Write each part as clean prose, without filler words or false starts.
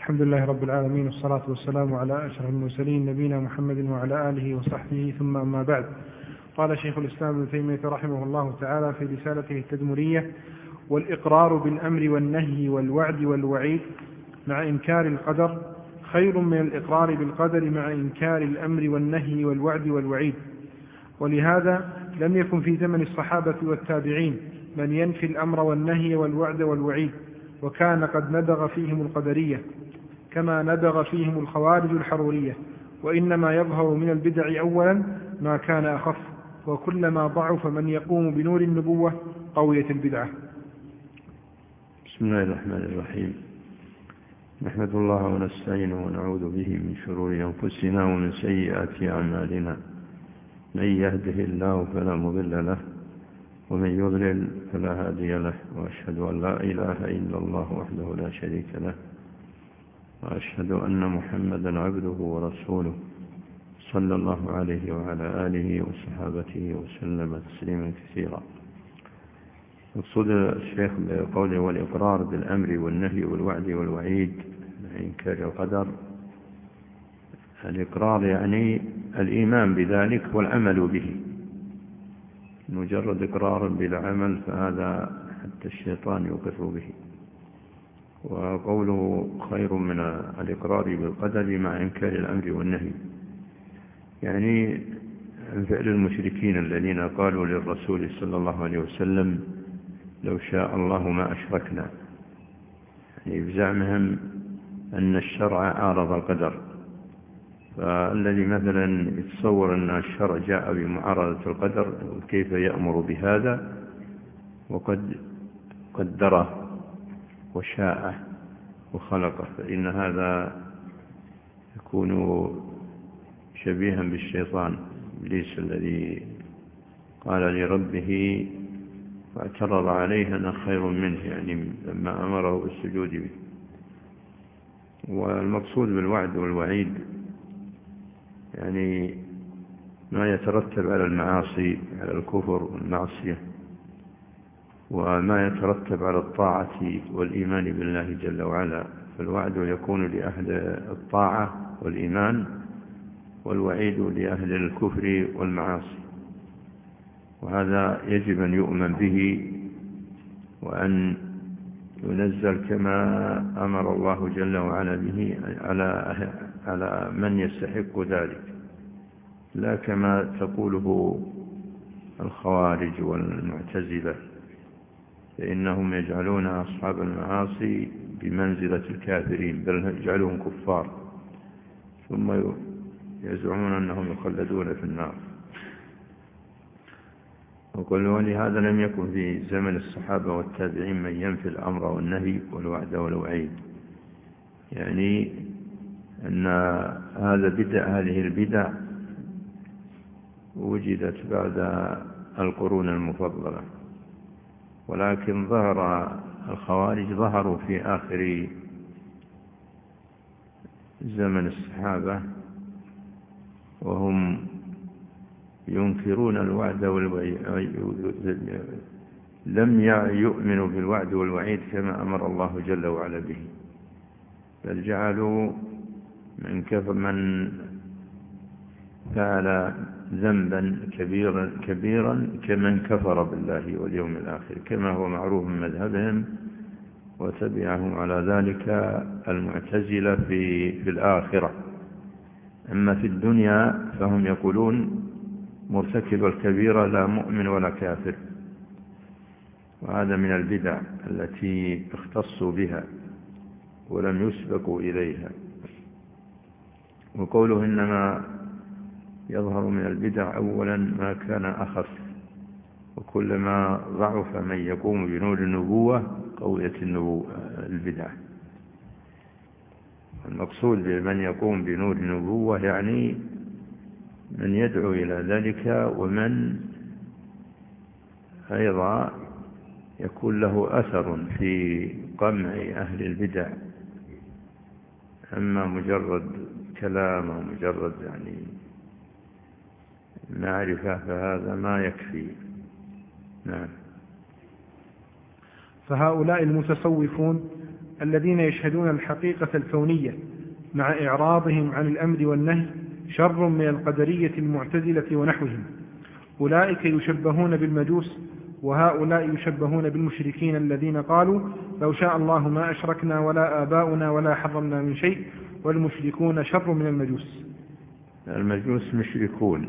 الحمد لله رب العالمين، والصلاة والسلام على أشرف المرسلين نبينا محمد وعلى آله وصحبه، ثم أما بعد. قال شيخ الإسلام ابن تيمية رحمه الله تعالى في رسالته التدمرية: والإقرار بالأمر والنهي والوعد والوعيد مع إنكار القدر خير من الإقرار بالقدر مع إنكار الأمر والنهي والوعد والوعيد. ولهذا لم يكن في زمن الصحابة والتابعين من ينفي الأمر والنهي والوعد والوعيد، وكان قد نبغ فيهم القدرية كما نبغ فيهم الخوارج الحرورية. وإنما يظهر من البدع أولا ما كان أخف، وكلما ضعف من يقوم بنور النبوة قويت البدعة. بسم الله الرحمن الرحيم. نحمد الله ونستعينه ونعوذ به من شرور أنفسنا ومن سيئات أعمالنا. من يهده الله فلا مضل له، ومن يضلل فلا هادي له، وأشهد أن لا إله إلا الله وحده لا شريك له، وأشهد أن محمدا عبده ورسوله صلى الله عليه وعلى آله وصحابته وسلم تسليما كثيرا. يقصد الشيخ بقوله: والإقرار بالأمر والنهي والوعد والوعيد مع إنكار القدر. الإقرار يعني الإيمان بذلك والعمل به. مجرد إقرار بلا عمل فهذا حتى الشيطان يقر به. وقوله خير من الإقرار بالقدر مع إنكار الأمر والنهي، يعني فعل المشركين الذين قالوا للرسول صلى الله عليه وسلم: لو شاء الله ما أشركنا، يعني بزعمهم أن الشرع عارض القدر. فالذي مثلا يتصور أن الشرع جاء بمعارضة القدر كيف يأمر بهذا وقد قدره وشاءه وخلقه، فإن هذا يكون شبيها بالشيطان إبليس الذي قال لربه فاعترض عليه: أنا خير منه، يعني لما أمره بالسجود به. والمقصود بالوعد والوعيد يعني ما يترتب على المعاصي، على الكفر والمعصية، وما يترتب على الطاعة والإيمان بالله جل وعلا. فالوعد يكون لأهل الطاعة والإيمان، والوعيد لأهل الكفر والمعاصي. وهذا يجب أن يؤمن به وأن ينزل كما أمر الله جل وعلا به على من يستحق ذلك، لا كما تقوله الخوارج والمعتزلة، فإنهم يجعلون أصحاب المعاصي بمنزلة الكافرين، بل يجعلهم كفار، ثم يزعمون أنهم يخلدون في النار. ولهذا لم يكن في زمن الصحابة والتابعين من ينفي الأمر والنهي والوعد والوعيد، يعني أن هذه البدع وجدت بعد القرون المفضلة، ولكن ظهر الخوارج ظهروا في آخر زمن الصحابة، وهم ينكرون الوعد والوعيد، لم يؤمنوا بالوعد والوعيد كما أمر الله جل وعلا به، بل جعلوا من فعل ذنبا كبيرا كمن كفر بالله واليوم الآخر، كما هو معروف من مذهبهم، وتبعهم على ذلك المعتزلة في الآخرة. أما في الدنيا فهم يقولون: مرتكب الكبيرة لا مؤمن ولا كافر. وهذا من البدع التي اختصوا بها ولم يسبقوا إليها. وقوله إنما يظهر من البدع أولا ما كان أخف، وكلما ضعف من يقوم بنور النبوة قويت البدع. المقصود بمن يقوم بنور النبوة يعني من يدعو إلى ذلك، ومن أيضا يكون له أثر في قمع أهل البدع. أما مجرد كلام ومجرد يعني معرفة فهذا ما يكفي. نعم. فهؤلاء المتصوفون الذين يشهدون الحقيقة الكونية مع إعراضهم عن الأمر والنهي شر من القدرية المعتزلة ونحوهم. أولئك يشبهون بالمجوس، وهؤلاء يشبهون بالمشركين الذين قالوا لو شاء الله ما أشركنا ولا آباؤنا ولا حرمنا من شيء، والمشركون شر من المجوس. المجوس مشركون،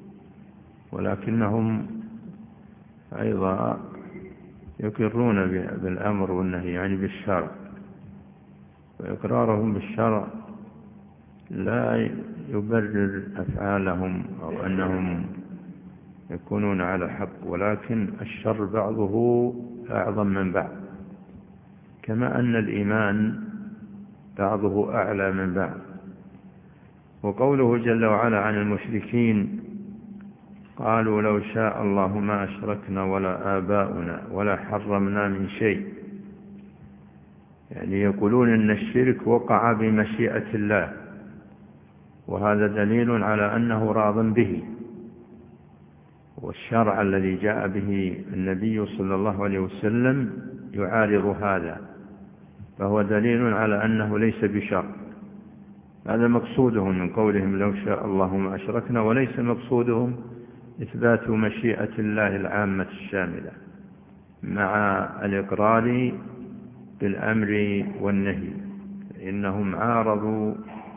ولكنهم أيضا يقرون بالأمر والنهي، يعني بالشرع، وإقرارهم بالشرع لا يبرر أفعالهم أو أنهم يكونون على حق، ولكن الشر بعضه أعظم من بعض، كما أن الإيمان بعضه أعلى من بعض. وقوله جل وعلا عن المشركين قالوا لو شاء الله ما أشركنا ولا آباؤنا ولا حرمنا من شيء، يعني يقولون أن الشرك وقع بمشيئة الله، وهذا دليل على أنه راض به. والشرع الذي جاء به النبي صلى الله عليه وسلم يعارض هذا، فهو دليل على أنه ليس بشرع. هذا مقصودهم من قولهم لو شاء الله ما أشركنا، وليس مقصودهم إثبات مشيئة الله العامة الشاملة مع الإقرار بالأمر والنهي، إنهم عارضوا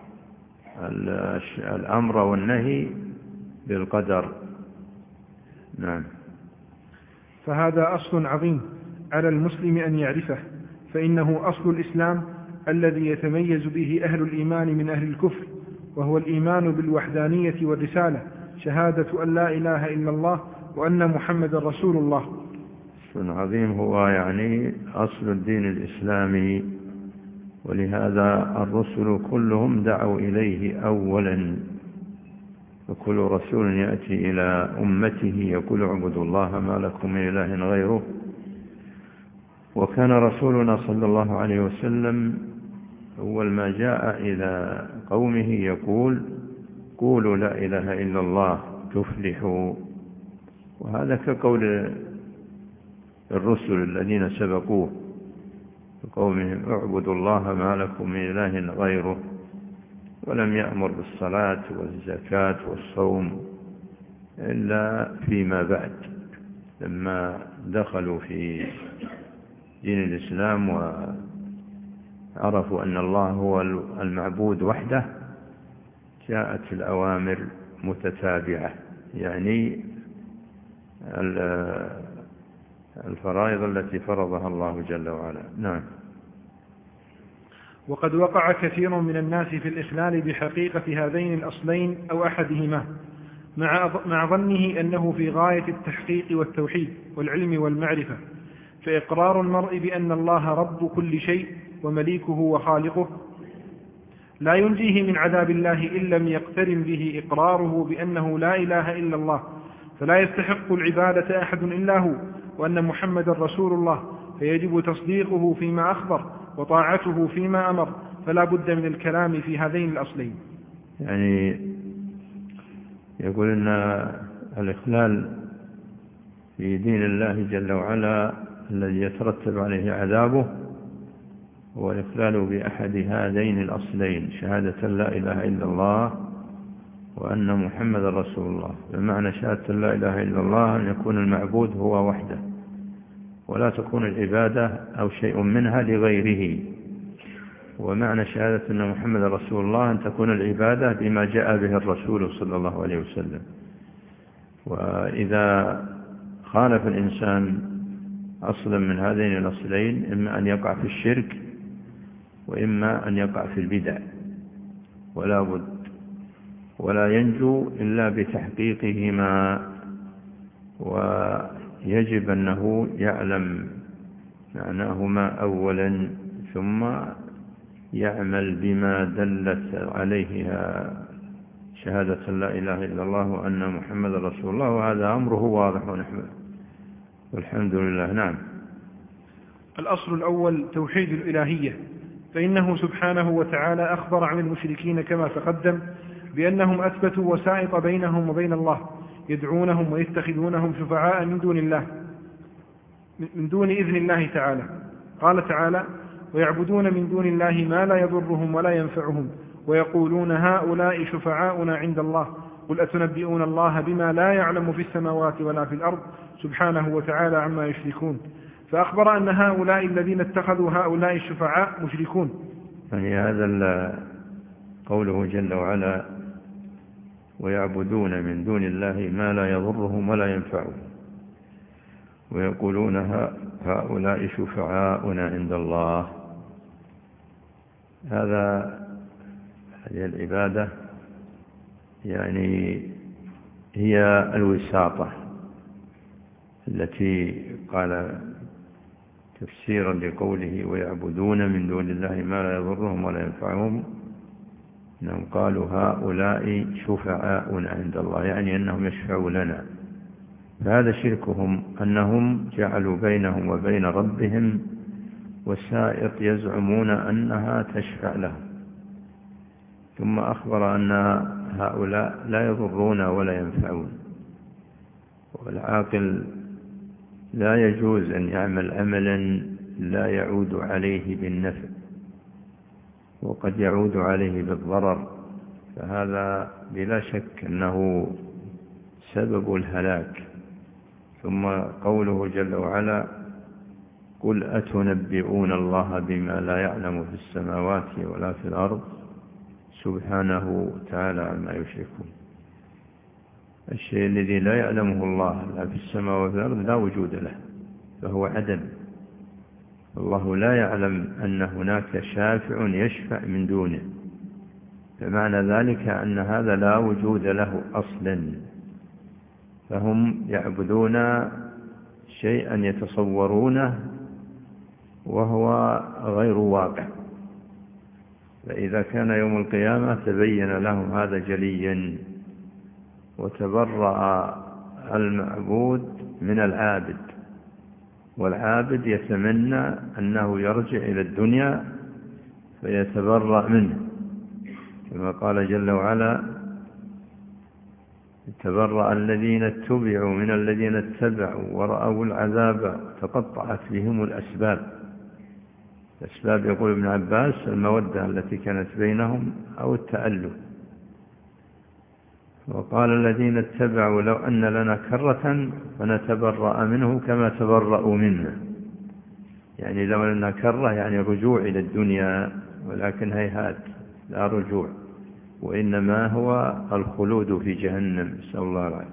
الأمر والنهي بالقدر. نعم. فهذا أصل عظيم على المسلم أن يعرفه، فإنه أصل الإسلام الذي يتميز به أهل الإيمان من أهل الكفر، وهو الإيمان بالوحدانية والرسالة، شهادة أن لا إله إلا الله وأن محمد رسول الله. أصل عظيم هو يعني أصل الدين الإسلامي، ولهذا الرسل كلهم دعوا إليه أولا، وكل رسول يأتي إلى أمته يقول اعبدوا الله ما لكم من إله غيره. وكان رسولنا صلى الله عليه وسلم أول ما جاء إلى قومه يقول قولوا لا إله إلا الله تفلحوا. وهذا كقول الرسل الذين سبقوه قومهم اعبدوا الله ما لكم من إله غيره، ولم يأمر بالصلاة والزكاة والصوم إلا فيما بعد، لما دخلوا في دين الإسلام وعرفوا أن الله هو المعبود وحده جاءت الأوامر متتابعة، يعني الفرائض التي فرضها الله جل وعلا. نعم. وقد وقع كثير من الناس في الإخلال بحقيقة هذين الأصلين أو أحدهما، مع ظنه أنه في غاية التحقيق والتوحيد والعلم والمعرفة، فإقرار المرء بأن الله رب كل شيء ومليكه وخالقه لا ينجيه من عذاب الله إن لم يقترن به إقراره بأنه لا إله إلا الله، فلا يستحق العبادة أحد إلا هو، وأن محمد رسول الله، فيجب تصديقه فيما أخبر وطاعته فيما أمر، فلا بد من الكلام في هذين الأصلين. يعني يقول أن الإخلال في دين الله جل وعلا الذي يترتب عليه عذابه هو الإخلال بأحد هذين الأصلين، شهادة لا إله إلا الله وأن محمد رسول الله. بمعنى شهادة لا إله إلا الله أن يكون المعبود هو وحده، ولا تكون العبادة أو شيء منها لغيره. ومعنى شهادة أن محمد رسول الله أن تكون العبادة بما جاء به الرسول صلى الله عليه وسلم. وإذا خالف الإنسان أصلا من هذين الأصلين إما أن يقع في الشرك وإما أن يقع في البدع، ولا بد، ولا ينجو إلا بتحقيقهما. ويجب أنه يعلم معناهما أولا، ثم يعمل بما دلت عليه شهادة لا إله إلا الله وأن محمد رسول الله، وهذا أمره واضح ونحمد والحمد لله. نعم. الأصل الأول توحيد الإلهية، فإنه سبحانه وتعالى أخبر عن المشركين كما تقدم بأنهم أثبتوا وسائط بينهم وبين الله، يدعونهم ويتخذونهم شفعاء من دون الله، من دون إذن الله تعالى. قال تعالى ويعبدون من دون الله ما لا يضرهم ولا ينفعهم ويقولون هؤلاء شفعاؤنا عند الله قل أتنبئون الله بما لا يعلم في السماوات ولا في الأرض سبحانه وتعالى عما يشركون. فأخبر أن هؤلاء الذين اتخذوا هؤلاء الشفعاء مشركون. يعني هذا قوله جل وعلا ويعبدون من دون الله ما لا يضرهم ولا ينفعهم ويقولون هؤلاء شفعاؤنا عند الله. هذه العبادة يعني هي الوساطة التي قال تفسيرا لقوله ويعبدون من دون الله ما لا يضرهم ولا ينفعهم أنهم قالوا هؤلاء شفعاؤنا عند الله، يعني أنهم يشفعوا لنا. فهذا شركهم أنهم جعلوا بينهم وبين ربهم وسائط يزعمون أنها تشفع لهم، ثم أخبر أن هؤلاء لا يضرون ولا ينفعون. والعاقل لا يجوز أن يعمل عملا لا يعود عليه بالنفع وقد يعود عليه بالضرر، فهذا بلا شك أنه سبب الهلاك. ثم قوله جل وعلا قل أتنبئون الله بما لا يعلم في السماوات ولا في الأرض سبحانه تعالى عما يشركون. الشيء الذي لا يعلمه الله لا في السماوات ولا في الأرض لا وجود له، فهو عدم. الله لا يعلم أن هناك شافع يشفع من دونه، فمعنى ذلك أن هذا لا وجود له أصلا. فهم يعبدون شيئا يتصورونه وهو غير واقع، فإذا كان يوم القيامة تبين لهم هذا جليا وتبرأ المعبود من العابد، والعابد يتمنى أنه يرجع إلى الدنيا فيتبرأ منه، كما قال جل وعلا تبرأ الذين اتبعوا من الذين اتبعوا ورأوا العذاب تقطعت بهم الأسباب. الأسباب يقول ابن عباس المودة التي كانت بينهم أو التألف. وقال الذين اتبعوا لو أن لنا كرة فنتبرأ منه كما تبرأوا منا، يعني لو لنا كرة يعني رجوع إلى الدنيا، ولكن هيهات لا رجوع، وإنما هو الخلود في جهنم، نسأل الله العافية.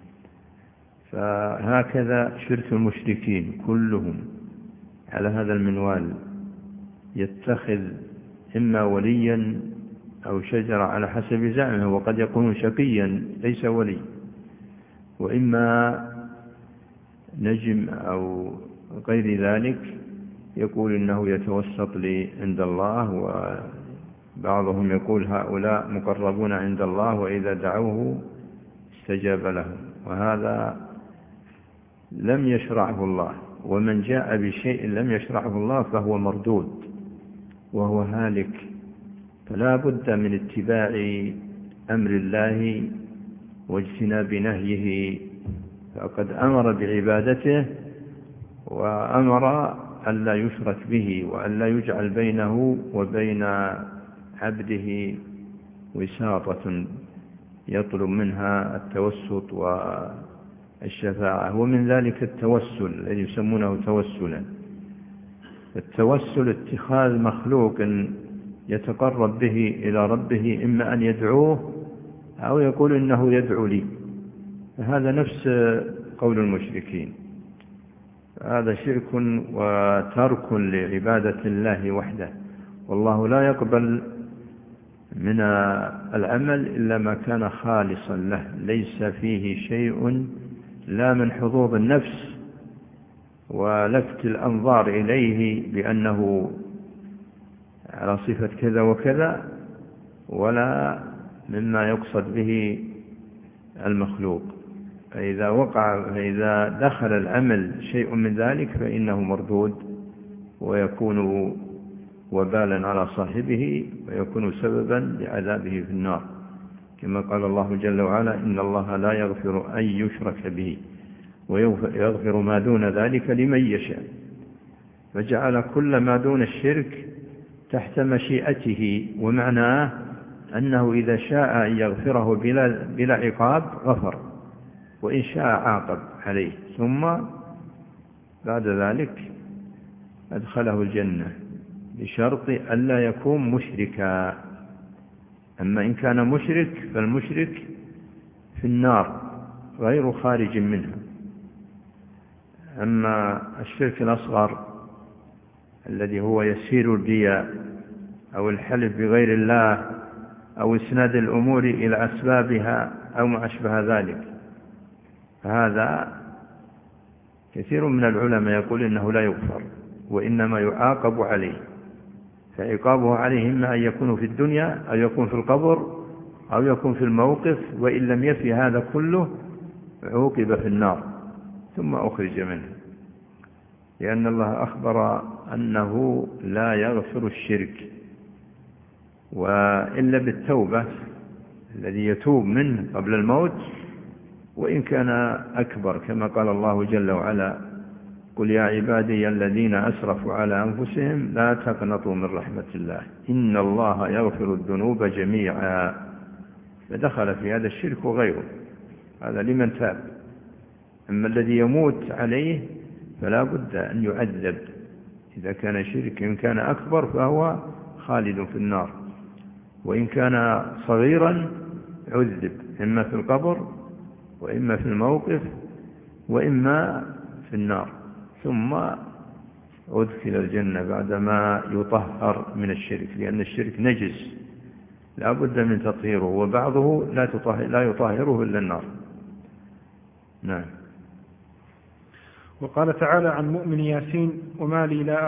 فهكذا شرك المشركين كلهم على هذا المنوال، يتخذ إما وليا أو شجرة على حسب زعمه، وقد يكون شقيا ليس ولي، وإما نجم أو غير ذلك يقول إنه يتوسط لي عند الله، وبعضهم يقول هؤلاء مقربون عند الله وإذا دعوه استجاب لهم، وهذا لم يشرعه الله. ومن جاء بشيء لم يشرعه الله فهو مردود وهو هالك، فلا بد من اتباع أمر الله واجتناب نهيه. فقد أمر بعبادته وأمر أن لا يشرك به وأن لا يجعل بينه وبين عبده وساطة يطلب منها التوسط والشفاعة. ومن ذلك التوسل الذي يسمونه توسلا. التوسل اتخاذ مخلوق يتقرب به إلى ربه، إما أن يدعوه أو يقول إنه يدعو لي، هذا نفس قول المشركين. هذا شرك وترك لعبادة الله وحده، والله لا يقبل من العمل إلا ما كان خالصا له، ليس فيه شيء لا من حظوظ النفس ولفت الأنظار إليه بأنه على صفة كذا وكذا، ولا مما يقصد به المخلوق. فإذا دخل العمل شيء من ذلك فإنه مردود ويكون وبالا على صاحبه ويكون سببا لعذابه في النار، كما قال الله جل وعلا إن الله لا يغفر أن يشرك به ويغفر ما دون ذلك لمن يشاء. فجعل كل ما دون الشرك تحت مشيئته، ومعناه أنه إذا شاء أن يغفره بلا عقاب غفر، وإن شاء عاقب عليه، ثم بعد ذلك أدخله الجنة بشرط ألا يكون مشركا. أما إن كان مشرك فالمشرك في النار غير خارج منها. أما الشرك الأصغر الذي هو يسير الرياء أو الحلف بغير الله أو إسناد الأمور إلى أسبابها أو ما أشبه ذلك، فهذا كثير من العلماء يقول إنه لا يغفر وإنما يعاقب عليه، فعقابه عليه إما أن يكون في الدنيا أو يكون في القبر أو يكون في الموقف، وإن لم يفي هذا كله عوقب في النار ثم أخرج منه، لأن الله أخبر أنه لا يغفر الشرك وإلا بالتوبة، الذي يتوب منه قبل الموت وإن كان أكبر، كما قال الله جل وعلا: قل يا عبادي الذين أسرفوا على أنفسهم لا تقنطوا من رحمة الله إن الله يغفر الذنوب جميعا. فدخل في هذا الشرك وغيره، هذا لمن تاب. أما الذي يموت عليه فلا بد أن يعذب إذا كان شرك، إن كان أكبر فهو خالد في النار، وإن كان صغيرا عذب إما في القبر وإما في الموقف وإما في النار، ثم أدخل الجنة بعدما يطهر من الشرك، لأن الشرك نجس لا بد من تطهيره، وبعضه لا يطهره إلا النار. نعم. وقال تعالى عن مؤمن ياسين: وما لي لا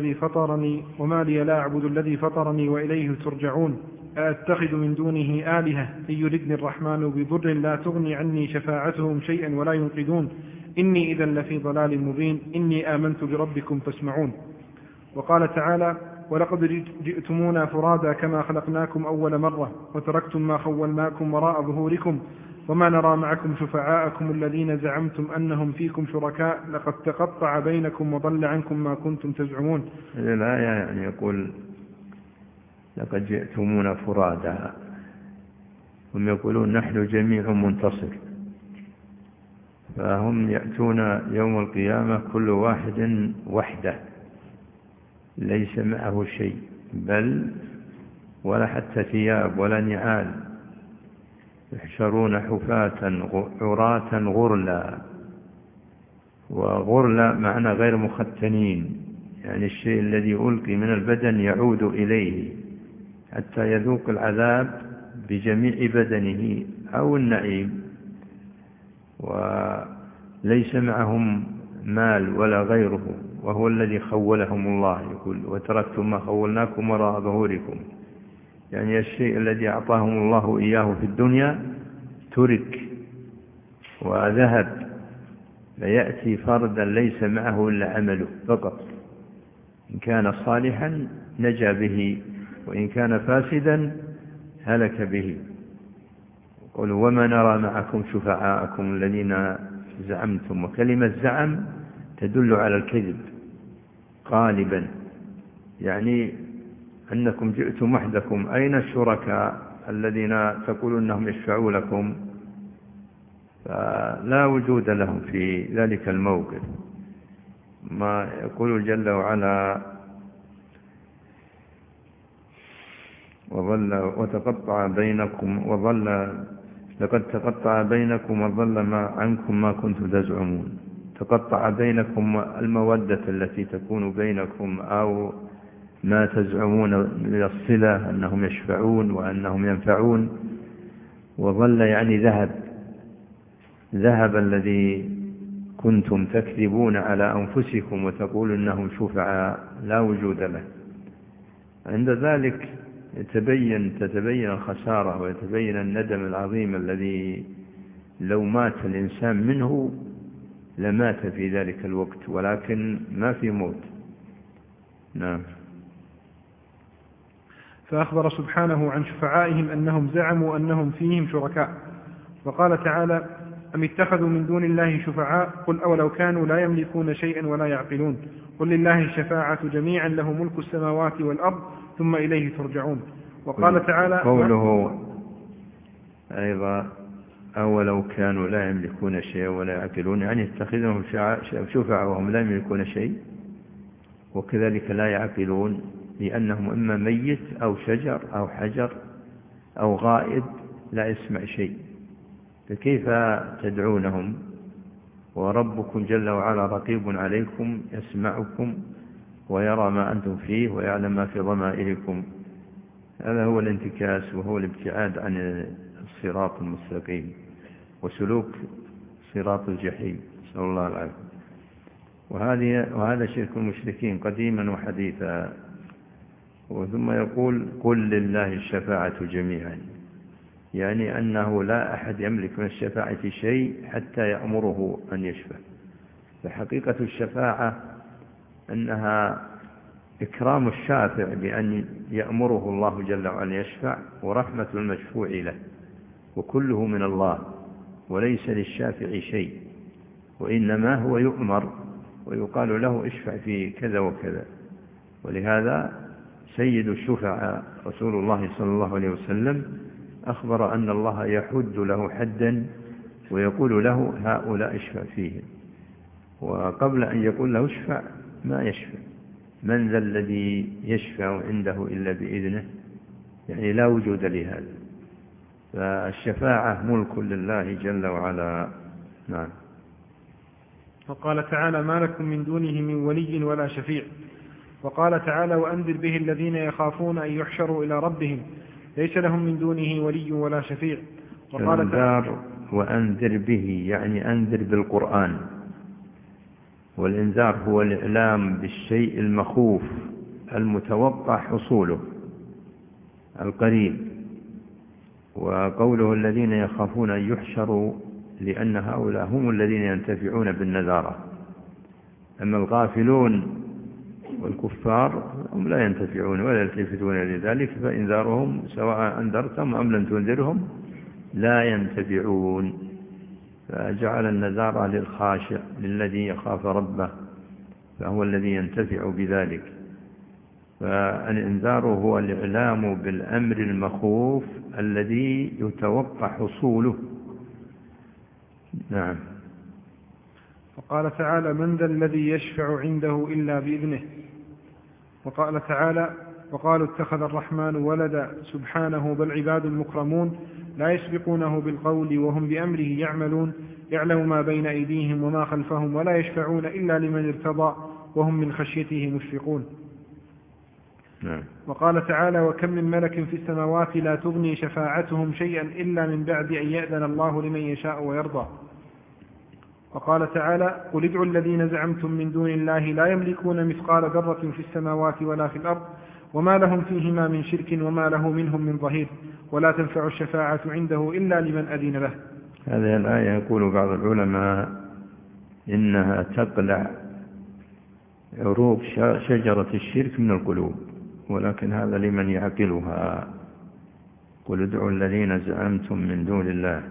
أعبد الذي فطرني وإليه ترجعون، أأتخذ من دونه آلهة إن يردني الرحمن بضر لا تغني عني شفاعتهم شيئا ولا ينقذون إني إذا لفي ضلال مبين إني آمنت بربكم فاسمعون. وقال تعالى: ولقد جئتمونا فرادا كما خلقناكم أول مرة وتركتم ما خولناكم وراء ظهوركم وما نرى معكم شفعاءكم الذين زعمتم أنهم فيكم شركاء لقد تقطع بينكم وضل عنكم ما كنتم تزعمون. الآية يعني يقول لقد جئتمونا فرادا، هم يقولون نحن جميع منتصر، فهم يأتون يوم القيامة كل واحد وحده ليس معه شيء، بل ولا حتى ثياب ولا نعال، يحشرون حفاة عراة غرلا، وغرلا معنى غير مختنين، يعني الشيء الذي ألقي من البدن يعود إليه حتى يذوق العذاب بجميع بدنه أو النعيم، وليس معهم مال ولا غيره، وهو الذي خولهم الله. يقول وتركتم ما خولناكم وراء ظهوركم، يعني الشيء الذي أعطاهم الله إياه في الدنيا ترك وذهب، فيأتي فردا ليس معه إلا عمله فقط، إن كان صالحا نجا به وإن كان فاسدا هلك به. قالوا وما نرى معكم شفعاءكم الذين زعمتم، وكلمة زعم تدل على الكذب غالبا، يعني أنكم جئتم وحدكم، أين الشركاء الذين تقولون أنهم يشفعوا لكم؟ فلا وجود لهم في ذلك الموقف. ما يقول جل وعلا وتقطع بينكم لقد تقطع بينكم وضل عنكم ما كنتم تزعمون. تقطع بينكم المودة التي تكون بينكم أو ما تزعمون من الصلة أنهم يشفعون وأنهم ينفعون، وظل يعني ذهب الذي كنتم تكذبون على أنفسكم وتقول إنهم شفعاء لا وجود له. عند ذلك تتبين الخسارة ويتبين الندم العظيم الذي لو مات الإنسان منه لمات في ذلك الوقت، ولكن ما في موت. نعم. فأخبر سبحانه عن شفعائهم أنهم زعموا أنهم فيهم شركاء. وقال تعالى: أم اتخذوا من دون الله شفعاء قل أولو كانوا لا يملكون شيئا ولا يعقلون قل لله الشفاعة جميعا له ملك السماوات والأرض ثم إليه ترجعون. وقال تعالى قوله أيضا أولو كانوا لا يملكون شيئا ولا يعقلون، يعني اتخذهم شفعاء وهم لا يملكون شيء وكذلك لا يعقلون، لأنهم إما ميت أو شجر أو حجر أو غائب لا يسمع شيء، فكيف تدعونهم وربكم جل وعلا رقيب عليكم يسمعكم ويرى ما أنتم فيه ويعلم ما في ضمائركم؟ هذا هو الانتكاس وهو الابتعاد عن الصراط المستقيم وسلوك صراط الجحيم، نسأل الله العافية. وهذا شرك المشركين قديما وحديثا. وثم يقول قل لله الشفاعة جميعا، يعني أنه لا أحد يملك من الشفاعة شيء حتى يأمره أن يشفع. فحقيقة الشفاعة أنها إكرام الشافع بأن يأمره الله جل وعلا يشفع، ورحمة المشفوع له، وكله من الله وليس للشافع شيء، وإنما هو يؤمر ويقال له اشفع في كذا وكذا. ولهذا سيد الشفعاء رسول الله صلى الله عليه وسلم أخبر أن الله يحد له حدا ويقول له هؤلاء اشفع فيهم، وقبل أن يقول له اشفع ما يشفع. من ذا الذي يشفع عنده إلا بإذنه، يعني لا وجود لهذا. فالشفاعة ملك لله جل وعلا. نعم. وقال تعالى ما لكم من دونه من ولي ولا شفيع. وقال تعالى وأنذر به الذين يخافون أن يحشروا إلى ربهم ليس لهم من دونه ولي ولا شفيع. وقال تعالى وأنذر به، يعني أنذر بالقرآن، والإنذار هو الإعلام بالشيء المخوف المتوقع حصوله القريب. وقوله الذين يخافون أن يحشروا لأن هؤلاء هم الذين ينتفعون بالنذارة، أما الغافلون والكفار هم لا ينتفعون ولا يلتفتون لذلك، فإنذارهم سواء أنذرتم أم لم تنذرهم لا ينتفعون. فجعل النذارة للخاشع للذي يخاف ربه، فهو الذي ينتفع بذلك. فالإنذار هو الإعلام بالأمر المخوف الذي يتوقع حصوله. نعم. وقال تعالى من ذا الذي يشفع عنده إلا بإذنه. وقال تعالى وقالوا اتخذ الرحمن ولدا سبحانه بل عباد مكرمون لا يسبقونه بالقول وهم بأمره يعملون يعلم ما بين أيديهم وما خلفهم ولا يشفعون إلا لمن ارتضى وهم من خشيته مشفقون. وقال تعالى وكم من ملك في السماوات لا تغني شفاعتهم شيئا إلا من بعد أن يأذن الله لمن يشاء ويرضى. وقال تعالى قل ادعوا الذين زعمتم من دون الله لا يملكون مثقال ذرة في السماوات ولا في الأرض وما لهم فيهما من شرك وما له منهم من ظهير ولا تنفع الشفاعة عنده إلا لمن أذن له. هذه الآية يقول بعض العلماء إنها تقلع عروق شجرة الشرك من القلوب، ولكن هذا لمن يعقلها. قل ادعوا الذين زعمتم من دون الله،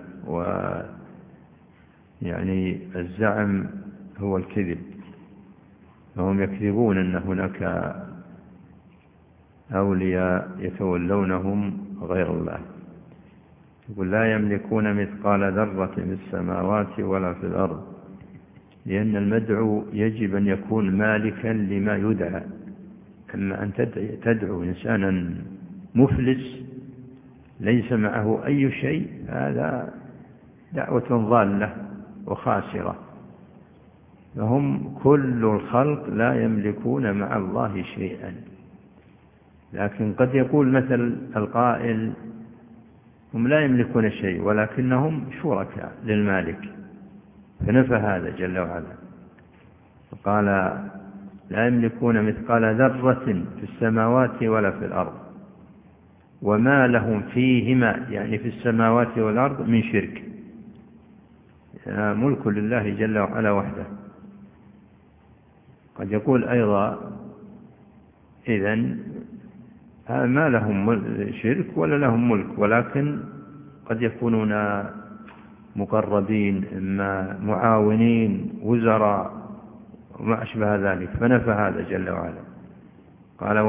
يعني الزعم هو الكذب، فهم يكذبون أن هناك أولياء يتولونهم غير الله. يقول لا يملكون مثقال ذرة في السماوات ولا في الأرض، لأن المدعو يجب أن يكون مالكا لما يدعى. أما أن تدعو إنسانا مفلس ليس معه أي شيء، هذا دعوة ضالة وخاسرة. فهم كل الخلق لا يملكون مع الله شيئا، لكن قد يقول مثل القائل هم لا يملكون شيء ولكنهم شركاء للمالك، فنفى هذا جل وعلا فقال لا يملكون مثقال ذرة في السماوات ولا في الأرض وما لهم فيهما، يعني في السماوات والأرض، من شرك. ملك لله جل وعلا وحده. قد يقول أيضا إذن ما لهم شرك ولا لهم ملك، ولكن قد يكونون مقربين، إما معاونين، وزراء وما أشبه ذلك، فنفى هذا جل وعلا. قال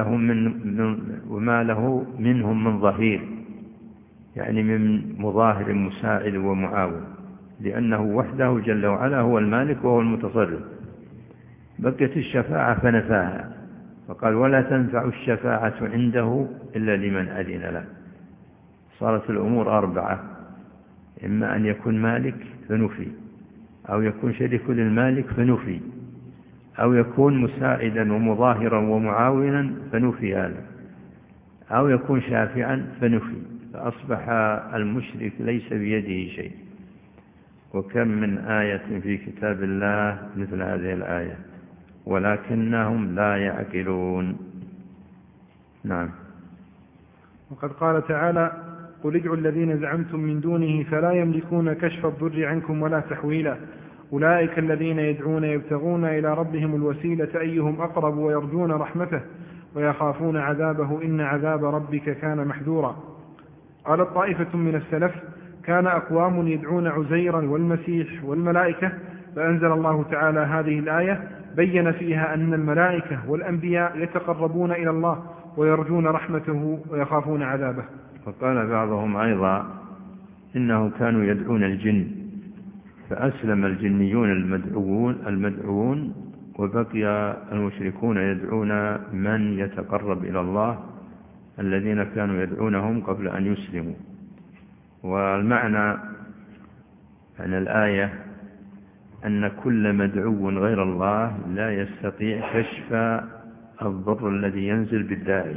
وما له منهم من ظهير، يعني من مظاهر مساعد ومعاون، لأنه وحده جل وعلا هو المالك وهو المتصرف. بقيت الشفاعة فنفاها، فقال ولا تنفع الشفاعة عنده إلا لمن أذن له. صارت الأمور 4: إما أن يكون مالك فنفي، أو يكون شريك للمالك فنفي، أو يكون مساعدا ومظاهرا ومعاونا فنفي هذا، أو يكون شافعا فنفي، فأصبح المشرك ليس بيده شيء. وكم من آية في كتاب الله مثل هذه الآية ولكنهم لا يعقلون. نعم. وقد قال تعالى قل ادعوا الذين زعمتم من دونه فلا يملكون كشف الضر عنكم ولا تحويلا أولئك الذين يدعون يبتغون إلى ربهم الوسيلة أيهم أقرب ويرجون رحمته ويخافون عذابه إن عذاب ربك كان محذورا. قالت طائفة من السلف كان أقوام يدعون عزيرا والمسيح والملائكة، فأنزل الله تعالى هذه الآية بين فيها أن الملائكة والأنبياء يتقربون إلى الله ويرجون رحمته ويخافون عذابه. فقال بعضهم أيضا إنهم كانوا يدعون الجن، فأسلم الجنيون المدعوون، وبقي المشركون يدعون من يتقرب إلى الله الذين كانوا يدعونهم قبل أن يسلموا. والمعنى عن الآية أن كل مدعو غير الله لا يستطيع كشف الضر الذي ينزل بالداعي،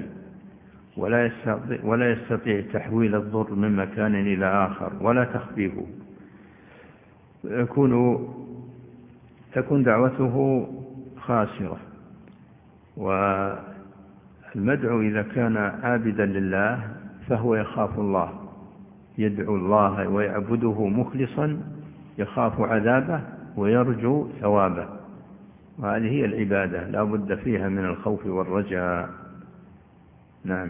ولا يستطيع تحويل الضر من مكان إلى آخر ولا تخفيفه. تكون دعوته خاسرة. والمدعو إذا كان عابدا لله فهو يخاف الله، يدعو الله ويعبده مخلصا، يخاف عذابه ويرجو ثوابه، وهذه هي العبادة لا بد فيها من الخوف والرجاء. نعم.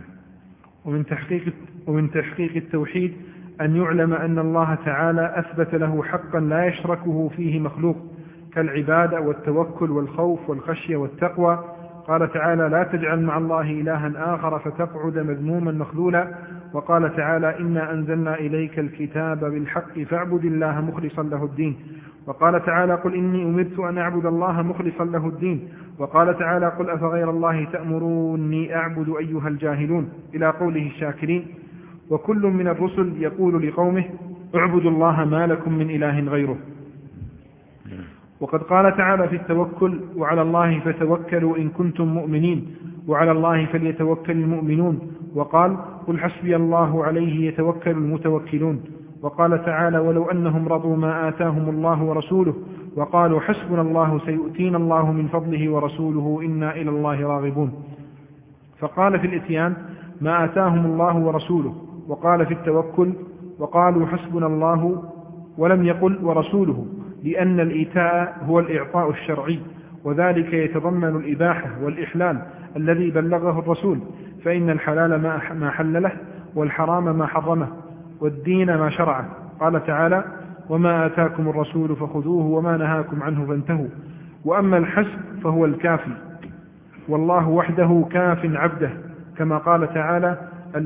ومن تحقيق التوحيد أن يعلم أن الله تعالى أثبت له حقا لا يشركه فيه مخلوق كالعبادة والتوكل والخوف والخشية والتقوى. قال تعالى لا تجعل مع الله إلها آخر فتقعد مذموما مخذولا. وقال تعالى إنا أنزلنا إليك الكتاب بالحق فاعبد الله مخلصا له الدين. وقال تعالى قل إني أمرت أن أعبد الله مخلصا له الدين. وقال تعالى قل أفغير الله تأمروني أعبد أيها الجاهلون إلى قوله الشاكرين. وكل من الرسل يقول لقومه اعبدوا الله ما لكم من إله غيره. وقد قال تعالى في التوكل وعلى الله فتوكلوا إن كنتم مؤمنين وعلى الله فليتوكل المؤمنون. وقال قل حسبي الله عليه يتوكل المتوكلون. وقال تعالى ولو أنهم رضوا ما آتاهم الله ورسوله وقالوا حسبنا الله سيؤتينا الله من فضله ورسوله إنا إلى الله راغبون. فقال في الإتيان ما آتاهم الله ورسوله، وقال في التوكل وقالوا حسبنا الله ولم يقل ورسوله، لأن الإيتاء هو الإعطاء الشرعي، وذلك يتضمن الإباحة والإحلال الذي بلغه الرسول، فإن الحلال ما حلله والحرام ما حرمه والدين ما شرعه. قال تعالى وما آتاكم الرسول فخذوه وما نهاكم عنه فانتهوا. وأما الحسب فهو الكافي، والله وحده كاف عبده، كما قال تعالى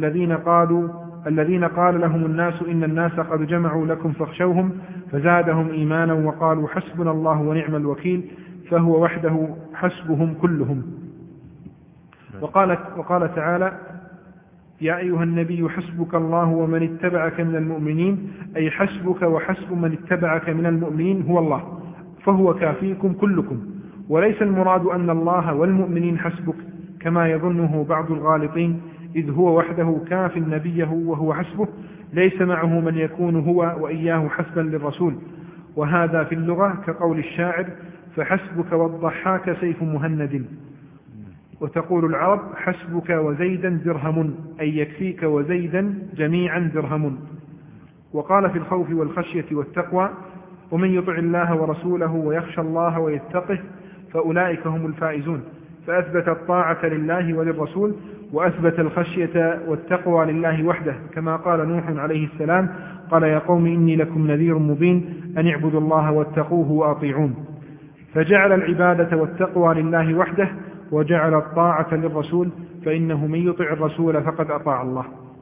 الذين قال لهم الناس إن الناس قد جمعوا لكم فاخشوهم فزادهم إيمانا وقالوا حسبنا الله ونعم الوكيل، فهو وحده حسبهم كلهم. وقال تعالى يا أيها النبي حسبك الله ومن اتبعك من المؤمنين، أي حسبك وحسب من اتبعك من المؤمنين هو الله، فهو كافيكم كلكم. وليس المراد أن الله والمؤمنين حسبك كما يظنه بعض الغالطين، إذ هو وحده كاف نبيه وهو حسبه، ليس معه من يكون هو وإياه حسبا للرسول. وهذا في اللغة كقول الشاعر فحسبك والضحاك سيف مهند. وتقول العرب حسبك وزيدا درهم، أي يكفيك وزيدا جميعا درهم. وقال في الخوف والخشية والتقوى ومن يطع الله ورسوله ويخشى الله ويتقه فأولئك هم الفائزون، فأثبت الطاعة لله وللرسول وأثبت الخشية والتقوى لله وحده، كما قال نوح عليه السلام: قال يا قوم إني لكم نذير مبين أن اعبدوا الله واتقوه وأطيعون. فجعل العبادة والتقوى لله وحده، وجعل الطاعة للرسول، فإنه من يطع الرسول فقد أطاع الله.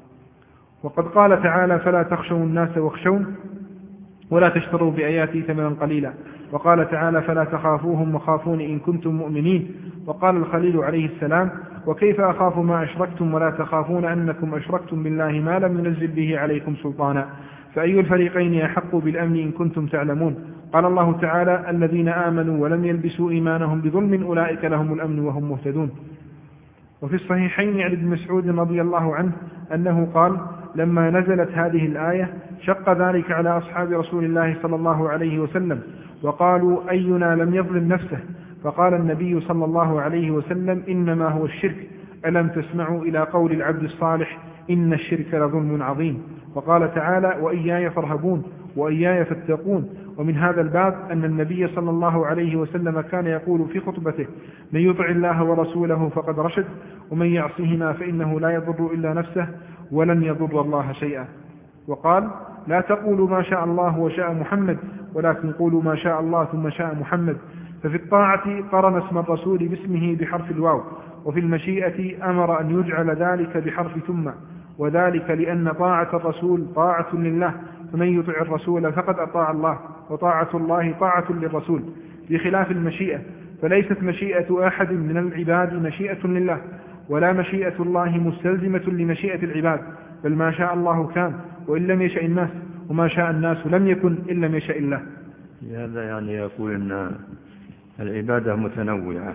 وقد قال تعالى: فلا تخشوا الناس واخشون ولا تشتروا بآياتي ثمنا قليلا. وقال تعالى: فلا تخافوهم وخافون إن كنتم مؤمنين. وقال الخليل عليه السلام: وكيف أخاف ما أشركتم ولا تخافون أنكم أشركتم بالله ما لم ينزل به عليكم سلطانا، فأي الفريقين أحق بالأمن إن كنتم تعلمون. قال الله تعالى: الذين آمنوا ولم يلبسوا إيمانهم بظلم أولئك لهم الأمن وهم مهتدون. وفي الصحيحين عن ابن مسعود رضي الله عنه أنه قال: لما نزلت هذه الآية شق ذلك على أصحاب رسول الله صلى الله عليه وسلم، وقالوا: أينا لم يظلم نفسه؟ فقال النبي صلى الله عليه وسلم: إنما هو الشرك، ألم تسمعوا إلى قول العبد الصالح: إن الشرك لظلم عظيم. وقال تعالى: وإياي فارهبون وإياي فاتقون. ومن هذا الباب أن النبي صلى الله عليه وسلم كان يقول في خطبته: من يطع الله ورسوله فقد رشد، ومن يعصهما فإنه لا يضر إلا نفسه ولن يضر الله شيئا. وقال: لا تقولوا ما شاء الله وشاء محمد، ولكن قولوا ما شاء الله ثم شاء محمد. ففي الطاعة قرن اسم الرسول باسمه بحرف الواو، وفي المشيئة أمر أن يجعل ذلك بحرف ثم، وذلك لأن طاعة الرسول طاعة لله، فمن يطع الرسول فقد أطاع الله، وطاعة الله طاعة للرسول، بخلاف المشيئة، فليست مشيئة أحد من العباد مشيئة لله، ولا مشيئة الله مستلزمة لمشيئة العباد، بل ما شاء الله كان وإن لم يشاء الناس، وما شاء الناس لم يكن إن لم يشاء الله. هذا يعني يقول أن العبادة متنوعة،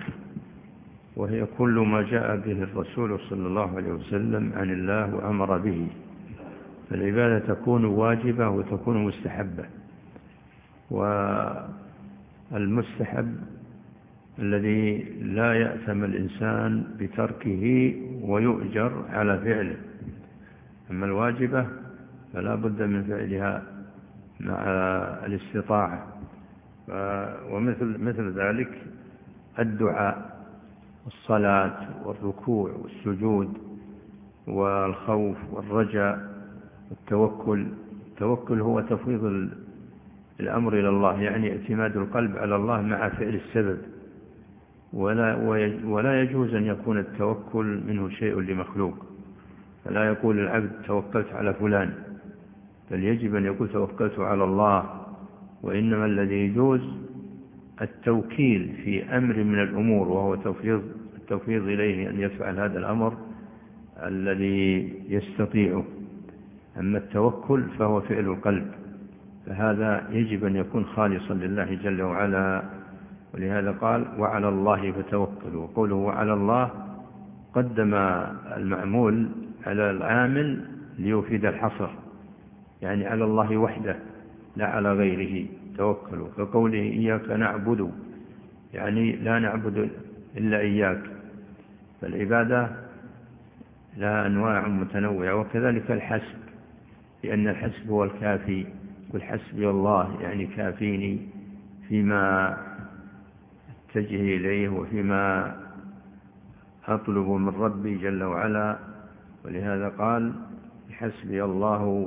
وهي كل ما جاء به الرسول صلى الله عليه وسلم عن الله وأمر به، فالعبادة تكون واجبة وتكون مستحبة. والمستحب الذي لا يأثم الإنسان بتركه ويؤجر على فعله، أما الواجبة فلا بد من فعلها مع الاستطاعة. ومثل ذلك الدعاء والصلاة والركوع والسجود والخوف والرجاء والتوكل. التوكل هو تفويض الأمر إلى الله، يعني اعتماد القلب على الله مع فعل السبب، ولا يجوز أن يكون التوكل منه شيء لمخلوق، فلا يقول العبد توكلت على فلان، بل يجب أن يقول توكلت على الله. وإنما الذي يجوز التوكيل في أمر من الأمور، وهو التوفيض إليه أن يفعل هذا الأمر الذي يستطيعه. أما التوكل فهو فعل القلب، فهذا يجب أن يكون خالصا لله جل وعلا. ولهذا قال: وعلى الله فتوكلوا. وقوله وعلى الله قدم المعمول على العامل ليفيد الحصر، يعني على الله وحده لا على غيره توكلوا، كقوله إياك نعبد، يعني لا نعبد إلا إياك. فالعبادة لها أنواع متنوعة. وكذلك الحسب، لأن الحسب هو الكافي، قل حسبي الله، يعني كافيني فيما اتجه إليه وفيما أطلب من ربي جل وعلا. ولهذا قال: حسبي الله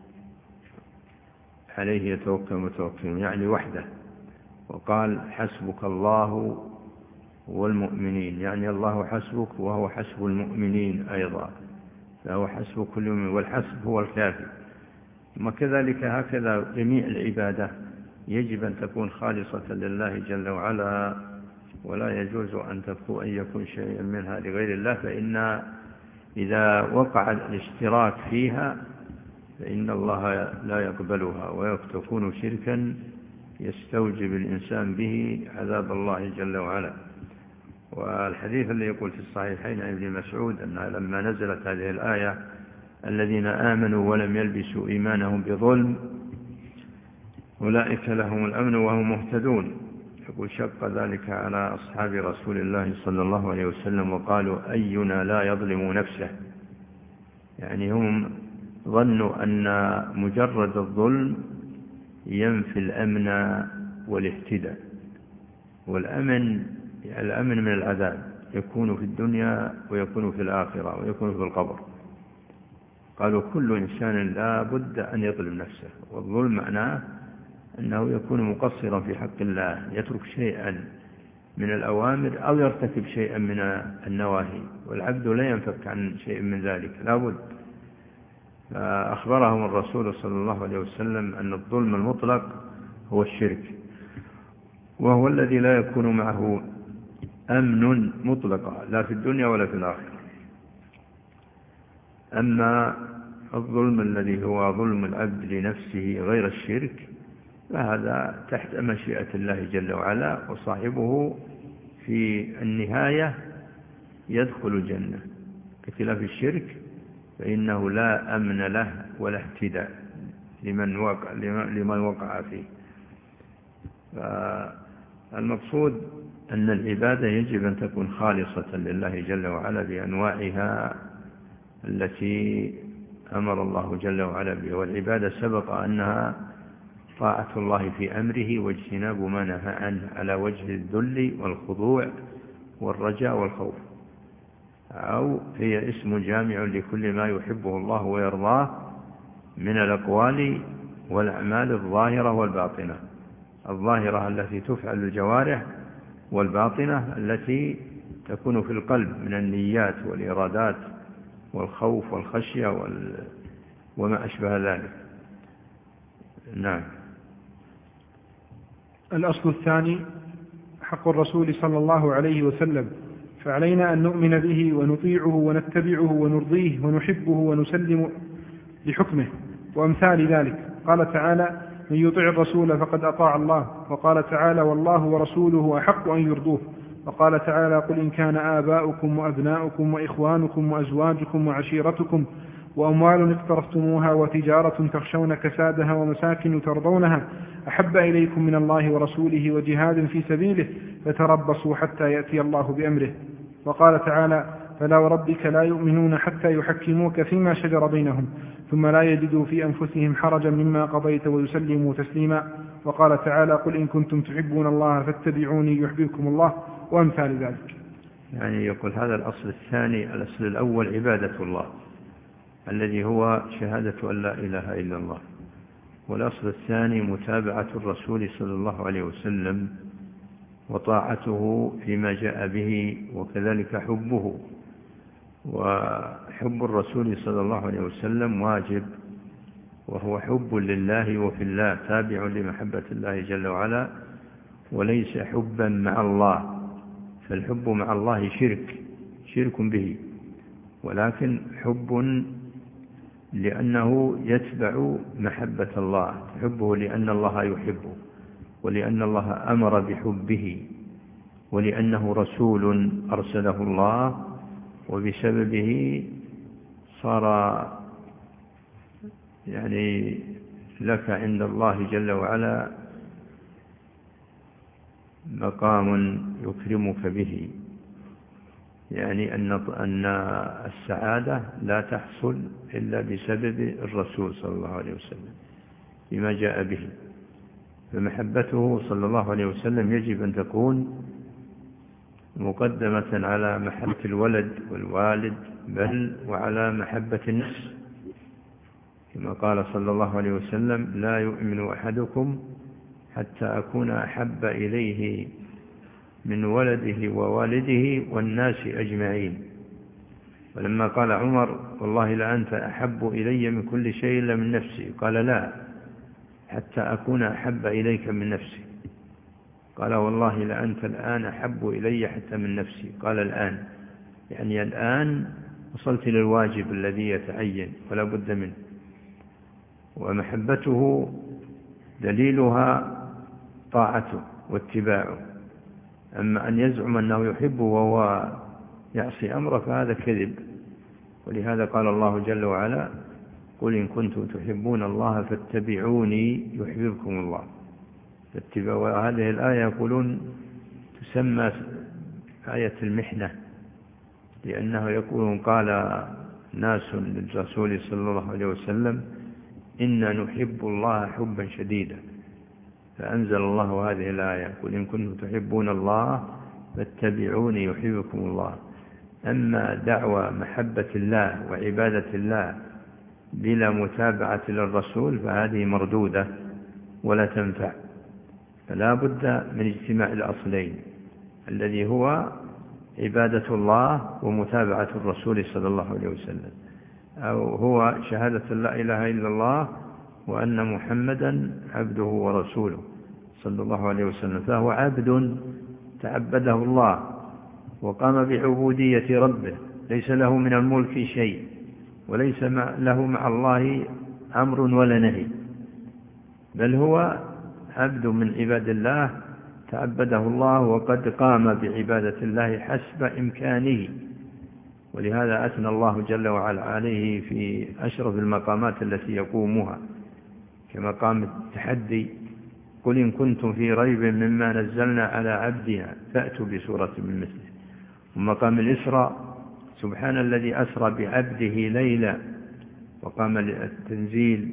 عليه يتوكل المتوكلون، يعني وحده. وقال: حسبك الله والمؤمنين، يعني الله حسبك وهو حسب المؤمنين أيضا، فهو حسب كل مؤمن، والحسب هو الكافي. وكذلك هكذا جميع العبادة يجب أن تكون خالصة لله جل وعلا، ولا يجوز أن يكون شيئا منها لغير الله، فإن إذا وقع الاشتراك فيها فإن الله لا يقبلها، وتكون شركا يستوجب الإنسان به عذاب الله جل وعلا. والحديث الذي يقول في الصحيحين عن ابن مسعود أنها لما نزلت هذه الآية: الذين آمنوا ولم يلبسوا إيمانهم بظلم أولئك لهم الأمن وهم مهتدون، يقول: شق ذلك على أصحاب رسول الله صلى الله عليه وسلم، وقالوا: أينا لا يظلم نفسه، يعني هم ظنوا أن مجرد الظلم ينفي الأمن والاهتداء. والأمن الأمن من العذاب، يكون في الدنيا ويكون في الآخرة ويكون في القبر. قالوا كل إنسان لا بد أن يظلم نفسه، والظلم معناه أنه يكون مقصرا في حق الله، يترك شيئا من الأوامر أو يرتكب شيئا من النواهي، والعبد لا ينفك عن شيء من ذلك لا بد. فأخبرهم الرسول صلى الله عليه وسلم أن الظلم المطلق هو الشرك، وهو الذي لا يكون معه أمن مطلقا لا في الدنيا ولا في الآخرة. أما الظلم الذي هو ظلم العبد لنفسه غير الشرك فهذا تحت مشيئة الله جل وعلا، وصاحبه في النهاية يدخل الجنة، بخلاف الشرك فإنه لا أمن له ولا اهتداء لمن وقع فيه. فالمقصود أن العبادة يجب أن تكون خالصة لله جل وعلا بأنواعها التي أمر الله جل وعلا بها، والعبادة سبق أنها طاعة الله في أمره واجتناب ما نهى عنه على وجه الذل والخضوع والرجاء والخوف، أو هي اسم جامع لكل ما يحبه الله ويرضاه من الأقوال والأعمال الظاهرة والباطنة. الظاهرة التي تفعل الجوارح، والباطنة التي تكون في القلب من النيات والإرادات والخوف والخشية وما أشبه ذلك. نعم. الأصل الثاني حق الرسول صلى الله عليه وسلم، فعلينا أن نؤمن به ونطيعه ونتبعه ونرضيه ونحبه ونسلم لحكمه وأمثال ذلك. قال تعالى: من يطع الرسول فقد أطاع الله. وقال تعالى: والله ورسوله أحق أن يرضوه. وقال تعالى: قل إن كان آباؤكم وأبناؤكم وإخوانكم وأزواجكم وعشيرتكم وأموال اقترفتموها وتجارة تخشون كسادها ومساكن ترضونها أحب إليكم من الله ورسوله وجهاد في سبيله فتربصوا حتى يأتي الله بأمره. وقال تعالى: فلا وربك لا يؤمنون حتى يحكموك فيما شجر بينهم ثم لا يجدوا في أنفسهم حرجا مما قضيت ويسلموا تسليما. وقال تعالى: قل إن كنتم تحبون الله فاتبعوني يحببكم الله، وأمثال ذلك. يعني يقول هذا الأصل الثاني. الأصل الأول عبادة الله الذي هو شهادة أن لا إله إلا الله، والأصل الثاني متابعة الرسول صلى الله عليه وسلم وطاعته فيما جاء به، وكذلك حبه. وحب الرسول صلى الله عليه وسلم واجب، وهو حب لله وفي الله تابع لمحبة الله جل وعلا، وليس حبا مع الله. فالحب مع الله شرك به، ولكن حب لأنه يتبع محبة الله، تحبه لأن الله يحبه، ولأن الله أمر بحبه، ولأنه رسول أرسله الله، وبسببه صار يعني لك عند الله جل وعلا مقام يكرمك به. يعني أن السعادة لا تحصل إلا بسبب الرسول صلى الله عليه وسلم بما جاء به. فمحبته صلى الله عليه وسلم يجب أن تكون مقدمة على محبة الولد والوالد، بل وعلى محبة النفس، كما قال صلى الله عليه وسلم: لا يؤمن أحدكم حتى أكون أحب إليه من ولده ووالده والناس أجمعين. ولما قال عمر: والله لأنت أحب إلي من كل شيء إلا من نفسي، قال: لا، حتى أكون أحب إليك من نفسي. قال: والله لأنت الآن أحب إلي حتى من نفسي، قال: الآن، يعني الآن وصلت للواجب الذي يتعين ولا بد منه. ومحبته دليلها طاعته واتباعه. أما أن يزعم أنه يحبه وهو يعصي أمره فهذا كذب. ولهذا قال الله جل وعلا: قل إن كنتم تحبون الله فاتبعوني يحببكم الله. وهذه الآية يقولون تسمى آية المحنة، لأنه يقولون قال ناس للرسول صلى الله عليه وسلم: إنا نحب الله حبا شديدا، فأنزل الله هذه الآية: قل إن كنتم تحبون الله فاتبعوني يحبكم الله. أما دعوى محبة الله وعبادة الله بلا متابعة للرسول فهذه مردودة ولا تنفع. فلا بد من اجتماع الأصلين الذي هو عبادة الله ومتابعة الرسول صلى الله عليه وسلم، أو هو شهادة لا إله إلا الله وأن محمدا عبده ورسوله صلى الله عليه وسلم. فهو عبد تعبده الله وقام بعبودية ربه، ليس له من الملك شيء وليس له مع الله أمر ولا نهي، بل هو عبد من عباد الله تعبده الله وقد قام بعبادة الله حسب إمكانه. ولهذا أثنى الله جل وعلا عليه في أشرف المقامات التي يقومها، كمقام التحدي: قل إن كنتم في ريب مما نزلنا على عبدنا فأتوا بسورة من مثله. ومقام الإسراء: سبحان الذي أسرى بعبده ليلا. وقام التنزيل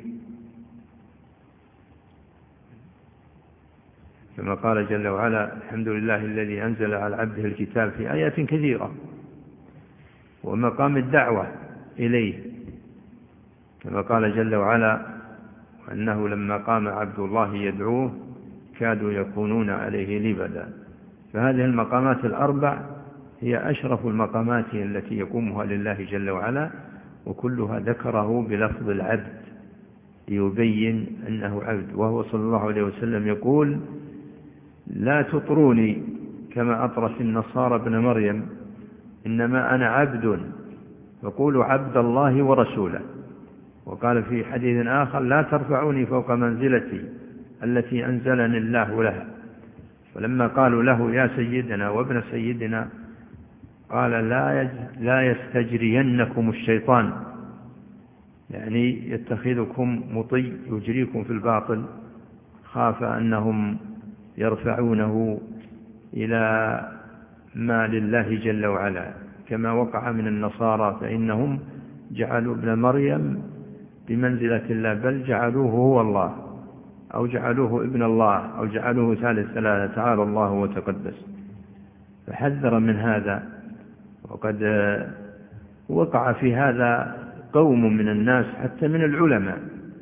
كما قال جل وعلا: الحمد لله الذي أنزل على عبده الكتاب في آيات كثيرة. ومقام الدعوة إليه كما قال جل وعلا: وأنه لما قام عبد الله يدعوه كادوا يكونون عليه لبدا. فهذه المقامات الأربع هي أشرف المقامات التي يقومها لله جل وعلا، وكلها ذكره بلفظ العبد ليبين أنه عبد. وهو صلى الله عليه وسلم يقول: لا تطروني كما أطرت النصارى ابن مريم، إنما أنا عبد، فقولوا عبد الله ورسوله. وقال في حديث آخر: لا ترفعوني فوق منزلتي التي أنزلني الله لها. فلما قالوا له: يا سيدنا وابن سيدنا، قال: لا يستجرينكم الشيطان، يعني يتخذكم مطي يجريكم في الباطل، خاف أنهم يرفعونه إلى ما لله جل وعلا، كما وقع من النصارى، فإنهم جعلوا ابن مريم بمنزلة الله، بل جعلوه هو الله، أو جعلوه ابن الله، أو جعلوه ثالث ثلاثة، تعالى الله وتقدس. فحذر من هذا. وقد وقع في هذا قوم من الناس حتى من العلماء،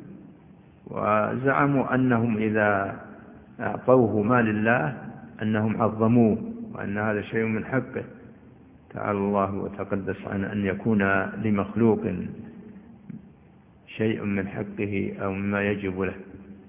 وزعموا أنهم إذا أعطوه ما لله أنهم عظموه، وأن هذا شيء من حقه، تعالى الله وتقدس عن أن يكون لمخلوق شيء من حقه أو مما يجب له.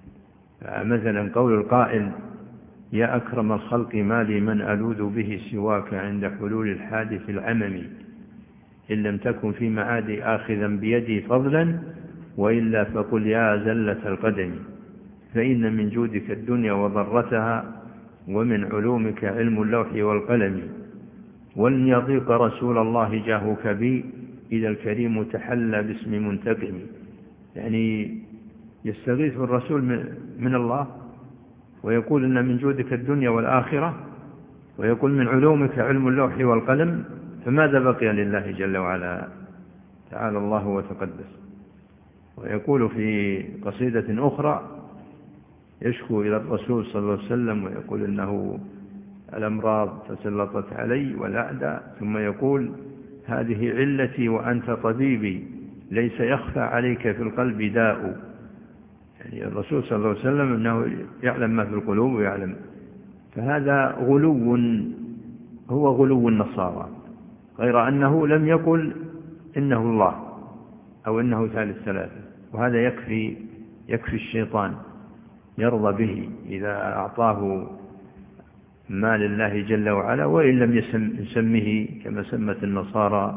مثلا قول القائل: يا أكرم الخلق ما لي من ألوذ به سواك عند حلول الحادث العممي، إن لم تكن في معادي آخذا بيدي فضلا، وإلا فقل يا زلة القدم، فإن من جودك الدنيا وضرتها، ومن علومك علم اللوح والقلم، ولن يضيق رسول الله جاهك بي، إذا الكريم تحلى باسم منتقم. يعني يستغيث الرسول من الله، ويقول إن من جودك الدنيا والآخرة، ويقول من علومك علم اللوح والقلم، فماذا بقي لله جل وعلا؟ تعالى الله وتقدس. ويقول في قصيدة أخرى يشكو إلى الرسول صلى الله عليه وسلم، ويقول إنه الأمراض تسلطت علي والأعداء، ثم يقول: هذه علتي وأنت طبيبي، ليس يخفى عليك في القلب داء. يعني الرسول صلى الله عليه وسلم أنه يعلم ما في القلوب ويعلم. فهذا غلو، هو غلو النصارى، غير أنه لم يقل إنه الله أو إنه ثالث ثلاثة. وهذا يكفي الشيطان يرضى به إذا أعطاه ما لله جل وعلا، وإن لم يسمه كما سمت النصارى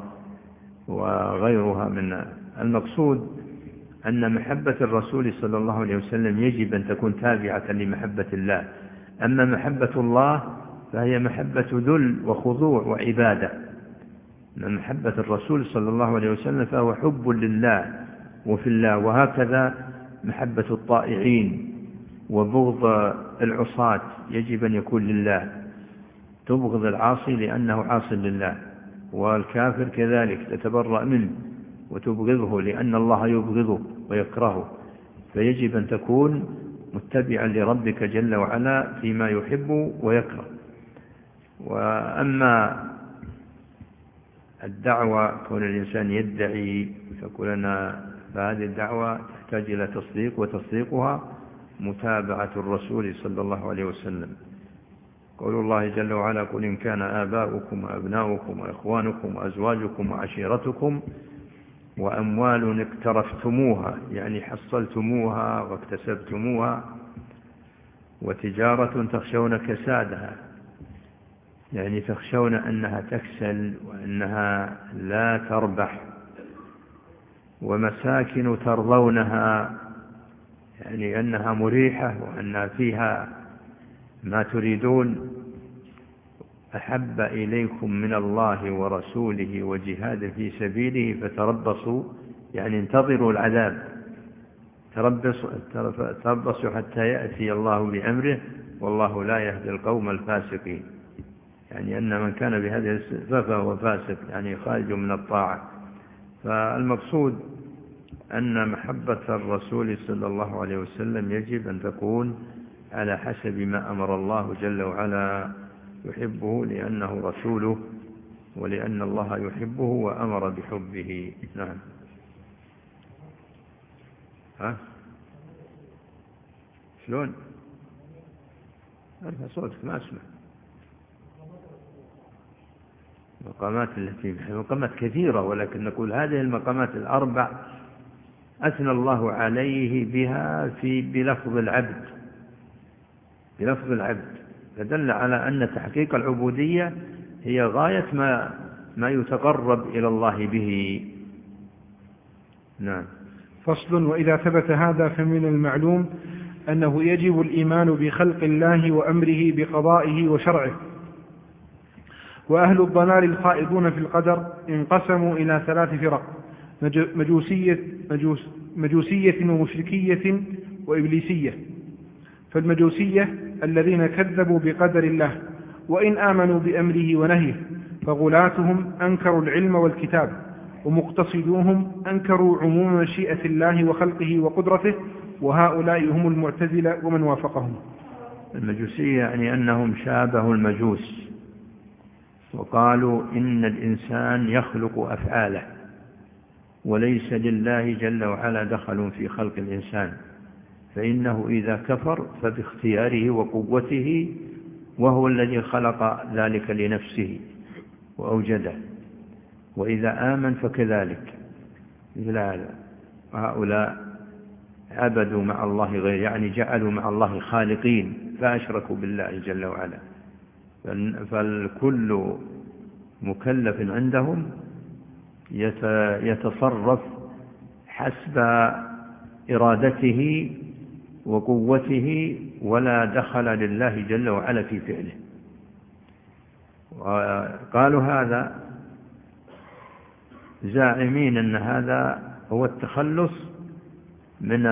وغيرها من. المقصود أن محبة الرسول صلى الله عليه وسلم يجب أن تكون تابعة لمحبة الله. أما محبة الله فهي محبة ذل وخضوع وعبادة. من محبة الرسول صلى الله عليه وسلم فهو حب لله وفي الله. وهكذا محبة الطائعين وبغض العصاة يجب أن يكون لله. تبغض العاصي لأنه عاص لله، والكافر كذلك تتبرأ منه وتبغضه لأن الله يبغضه ويكرهه. فيجب أن تكون متبعا لربك جل وعلا فيما يحب ويكره. وأما الدعوة كون الإنسان يدعي فهذه الدعوة تحتاج إلى تصديق، وتصديقها متابعة الرسول صلى الله عليه وسلم. قول الله جل وعلا: قل إن كان آباؤكم وأبناؤكم وإخوانكم وأزواجكم وعشيرتكم وأموال اقترفتموها، يعني حصلتموها واكتسبتموها، وتجارة تخشون كسادها، يعني تخشون أنها تكسل وأنها لا تربح، ومساكن ترضونها، يعني أنها مريحة وأنها فيها ما تريدون، أحب إليكم من الله ورسوله وجهاد في سبيله فتربصوا، يعني انتظروا العذاب، تربصوا حتى يأتي الله بأمره والله لا يهدي القوم الفاسقين، يعني أن من كان بهذه الصفة فهو فاسق، يعني خارج من الطاعة. فالمقصود أن محبة الرسول صلى الله عليه وسلم يجب أن تكون على حسب ما أمر الله جل وعلا، يحبه لأنه رسوله ولأن الله يحبه وأمر بحبه. نعم. شلون؟ أرفع صوتك ما أسمع. مقامات كثيرة، ولكن نقول هذه المقامات الأربع أثنى الله عليه بها بلفظ العبد، فدل على أن تحقيق العبودية هي غاية ما يتقرب إلى الله به. نعم. فصل: وإذا ثبت هذا فمن المعلوم أنه يجب الإيمان بخلق الله وأمره بقضائه وشرعه. وأهل الضلال الخائضون في القدر انقسموا إلى 3 فرق: مجوسية ومشركية وإبليسية. فالمجوسية الذين كذبوا بقدر الله وإن آمنوا بأمره ونهيه، فغلاتهم أنكروا العلم والكتاب، ومقتصدوهم أنكروا عموم مشيئة الله وخلقه وقدرته، وهؤلاء هم المعتزلة ومن وافقهم. المجوسية يعني أنهم شابهوا المجوس، وقالوا إن الإنسان يخلق أفعاله وليس لله جل وعلا دخل في خلق الإنسان، فإنه إذا كفر فباختياره وقوته، وهو الذي خلق ذلك لنفسه وأوجده، وإذا آمن فكذلك. مثل هذا هؤلاء عبدوا مع الله غير، يعني جعلوا مع الله خالقين فأشركوا بالله جل وعلا. فالكل مكلف عندهم يتصرف حسب إرادته وقوته، ولا دخل لله جل وعلا في فعله. وقالوا هذا زاعمين أن هذا هو التخلص من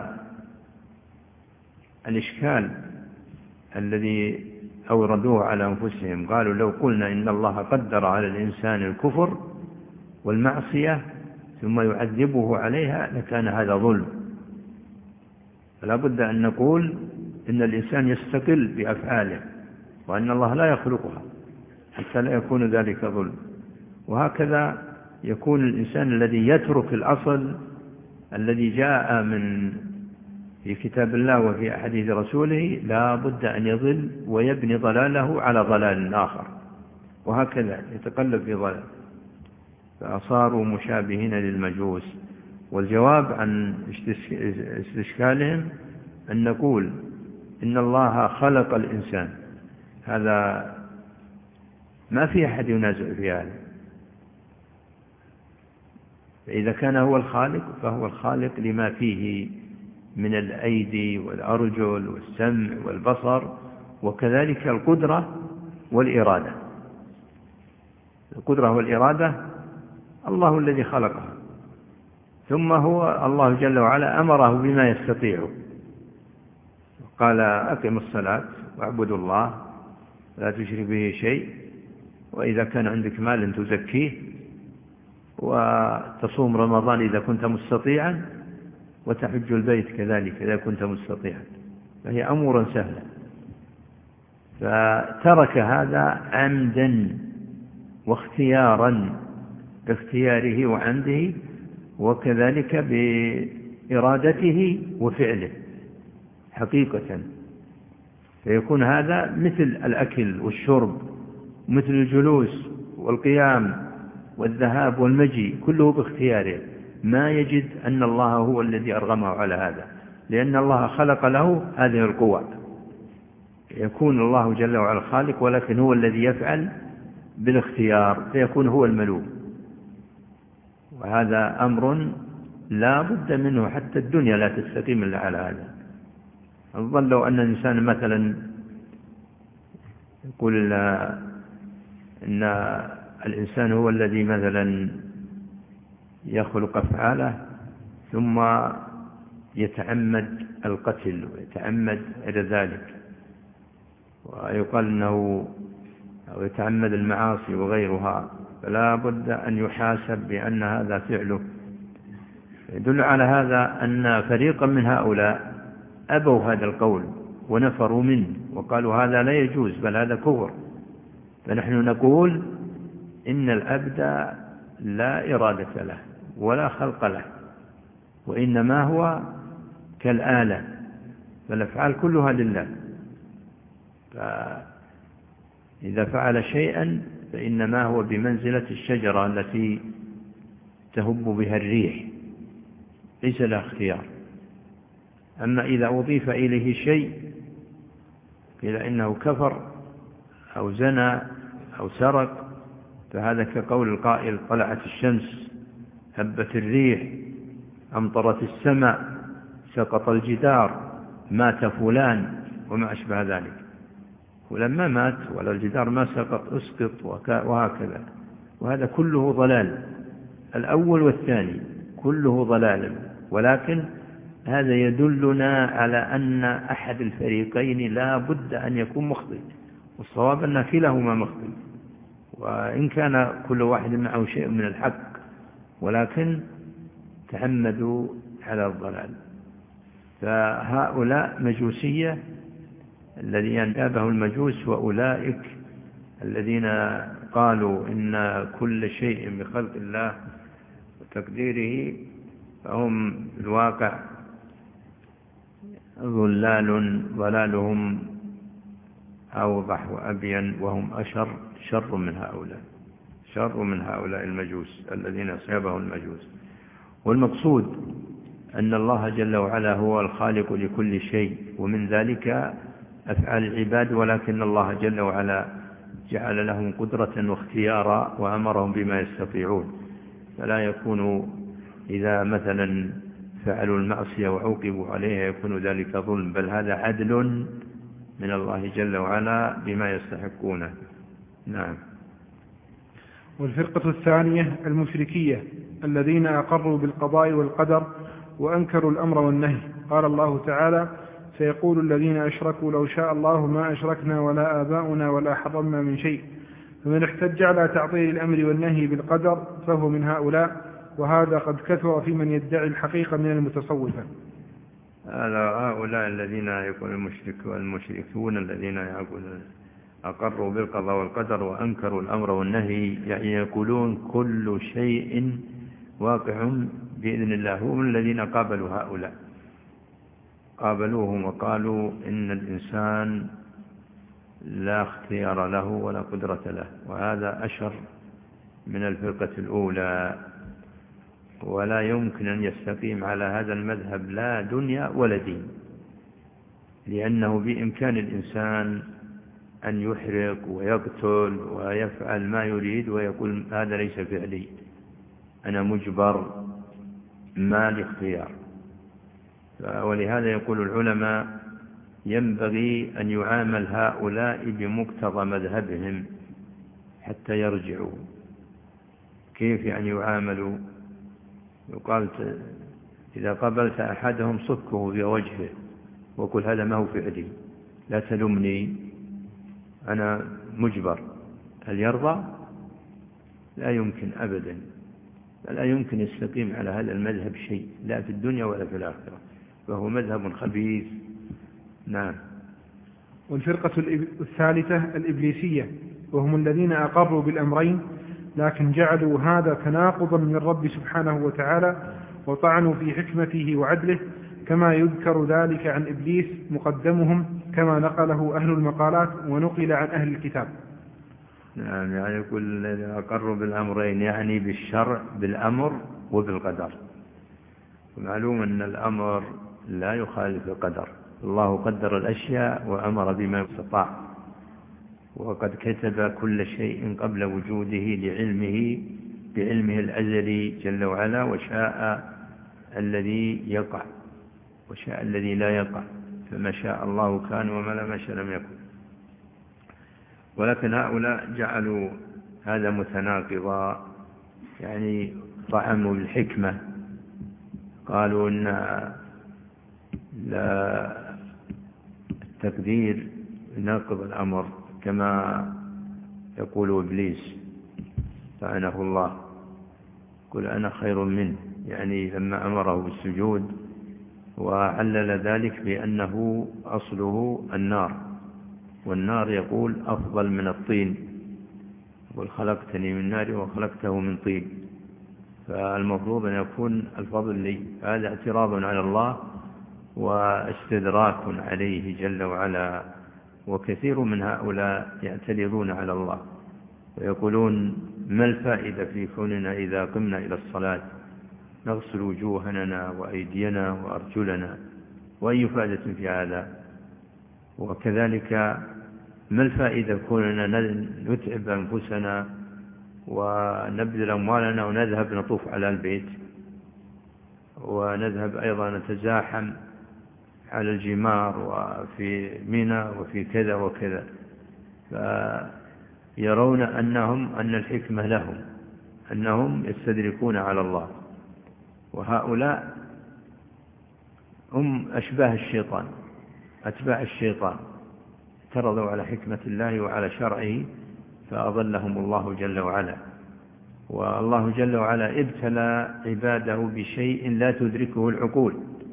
الإشكال الذي أوردوه على أنفسهم. قالوا لو قلنا إن الله قدر على الإنسان الكفر والمعصية ثم يعذبه عليها لكان هذا ظلم، فلا بد أن نقول إن الإنسان يستقل بأفعاله، وأن الله لا يخلقها حتى لا يكون ذلك ظلم. وهكذا يكون الإنسان الذي يترك الأصل الذي جاء في كتاب الله وفي أحاديث رسوله لا بد أن يضل ويبني ضلاله على ضلال آخر، وهكذا يتقلب في ضلال، فأصاروا مشابهين للمجوس. والجواب عن استشكالهم أن نقول إن الله خلق الإنسان، هذا ما في أحد ينازع في هذا. فإذا كان هو الخالق فهو الخالق لما فيه من الأيدي والأرجل والسمع والبصر، وكذلك القدرة والإرادة. القدرة والإرادة الله الذي خلقها، ثم هو الله جل وعلا أمره بما يستطيع، قال أقم الصلاة واعبدوا الله لا تشرك به شيء، وإذا كان عندك مال تزكيه، وتصوم رمضان إذا كنت مستطيعا، وتحج البيت كذلك إذا كنت مستطيعا، فهي أمور سهلة. فترك هذا عمدا واختيارا باختياره وعمده، وكذلك بإرادته وفعله حقيقة. فيكون هذا مثل الأكل والشرب، مثل الجلوس والقيام والذهاب والمجيء، كله باختياره، ما يجد أن الله هو الذي أرغمه على هذا، لأن الله خلق له هذه القوة. يكون الله جل وعلا خالق، ولكن هو الذي يفعل بالاختيار، فيكون هو الملوم. وهذا أمر لا بد منه، حتى الدنيا لا تستقيم إلا على هذا. الظن لو أن الإنسان مثلا يقول إن الإنسان هو الذي مثلا يخلق أفعاله ثم يتعمد القتل ويتعمد إلى ذلك، ويقال أنه أو يتعمد المعاصي وغيرها، فلا بد أن يحاسب بأن هذا فعله. يدل على هذا أن فريقا من هؤلاء أبوا هذا القول ونفروا منه وقالوا هذا لا يجوز، بل هذا كفر. فنحن نقول إن العبد لا إرادة له ولا خلق له، وإنما هو كالآلة، فالأفعال كلها لله. فإذا فعل شيئا فإنما هو بمنزلة الشجرة التي تهب بها الريح، ليس له اختيار. أما إذا أضيف إليه شيء قيل إنه كفر أو زنى أو سرق، فهذا كقول القائل طلعت الشمس، هبت الريح، أمطرت السماء، سقط الجدار، مات فلان، وما أشبه ذلك. ولما مات ولا الجدار ما سقط اسقط، وهكذا. وهذا كله ضلال، الأول والثاني كله ضلال. ولكن هذا يدلنا على أن أحد الفريقين لا بد أن يكون مخطئ، والصواب أن كلاهما مخطئ، وإن كان كل واحد معه شيء من الحق، ولكن تعمدوا على الضلال. فهؤلاء مجوسية الذين انتابه المجوس، وأولئك الذين قالوا إن كل شيء بخلق الله وتقديره، فهم في الواقع ضلالهم أوضح وأبين، وهم شر من هؤلاء المجوس الذين أصابهم المجوس. والمقصود أن الله جل وعلا هو الخالق لكل شيء، ومن ذلك أفعال العباد، ولكن الله جل وعلا جعل لهم قدرة واختيارا وأمرهم بما يستطيعون. فلا يكون إذا مثلا فعلوا المعصية وعوقبوا عليها يكون ذلك ظلم، بل هذا عدل من الله جل وعلا بما يستحقونه. نعم. والفرقة الثانية المشركية الذين أقروا بالقضاء والقدر وأنكروا الأمر والنهي. قال الله تعالى: سيقول الذين أشركوا لو شاء الله ما أشركنا ولا آباؤنا ولا حرمنا من شيء. فمن احتج على تعطيل الأمر والنهي بالقدر فهو من هؤلاء، وهذا قد كثر في من يدعي الحقيقة من المتصوفة. هؤلاء الذين يقول المشركون الذين يقولون أقروا بالقضاء والقدر وأنكروا الأمر والنهي، يعني يقولون كل شيء واقع بإذن الله. هم الذين قابلوا هؤلاء، قابلوهم وقالوا إن الإنسان لا اختيار له ولا قدرة له، وهذا أشر من الفرقة الأولى، ولا يمكن أن يستقيم على هذا المذهب لا دنيا ولا دين، لأنه بإمكان الإنسان أن يحرق ويقتل ويفعل ما يريد ويقول هذا ليس فعلي، أنا مجبر، ما الاختيار. ولهذا يقول العلماء ينبغي أن يعامل هؤلاء بمقتضى مذهبهم حتى يرجعوا. كيف يعني يعاملوا؟ يقال إذا قبلت أحدهم صكه في وجهه وقل هذا ما هو فعلي، لا تلمني، أنا مجبر. هل يرضى؟ لا يمكن أبدا، لا يمكن يستقيم على هذا المذهب شيء، لا في الدنيا ولا في الآخرة، فهو مذهب خبيث. نعم. والفرقة الثالثة الإبليسية، وهم الذين أقروا بالأمرين لكن جعلوا هذا تناقضا من الرب سبحانه وتعالى وطعنوا في حكمته وعدله، كما يذكر ذلك عن إبليس مقدمهم كما نقله أهل المقالات ونقل عن أهل الكتاب. نعم، يعني يقول الذين أقروا بالأمرين يعني بالشرع، بالأمر وبالقدر. ومعلوم أن الأمر لا يخالف القدر، الله قدر الأشياء وأمر بما استطاع، وقد كتب كل شيء قبل وجوده بعلمه الأزلي جل وعلا، وشاء الذي يقع وشاء الذي لا يقع، فما شاء الله كان وما لم يشأ لم يكن. ولكن هؤلاء جعلوا هذا متناقضا، يعني طعنوا بالحكمة، قالوا إن لا التقدير يناقض الأمر كما يقول إبليس لعنه الله، قل أنا خير منه، يعني لما أمره بالسجود وعلل ذلك بأنه أصله النار، والنار يقول أفضل من الطين، قل خلقتني من نار وخلقته من طين، فالمفروض أن يكون الفضل لي. هذا اعتراض على الله واستدراك عليه جل وعلا. وكثير من هؤلاء يعترضون على الله ويقولون ما الفائدة في كوننا إذا قمنا إلى الصلاة نغسل وجوهنا وأيدينا وأرجلنا، وأي فائدة في هذا؟ وكذلك ما الفائدة كوننا نتعب أنفسنا ونبذل أموالنا ونذهب نطوف على البيت، ونذهب أيضا نتزاحم على الجمار وفي منى وفي كذا وكذا، فيرون أن الحكمة لهم أنهم يستدركون على الله. وهؤلاء هم أشباه الشيطان، أتباع الشيطان، اعترضوا على حكمة الله وعلى شرعه فأضلهم الله جل وعلا. والله جل وعلا ابتلى عباده بشيء لا تدركه العقول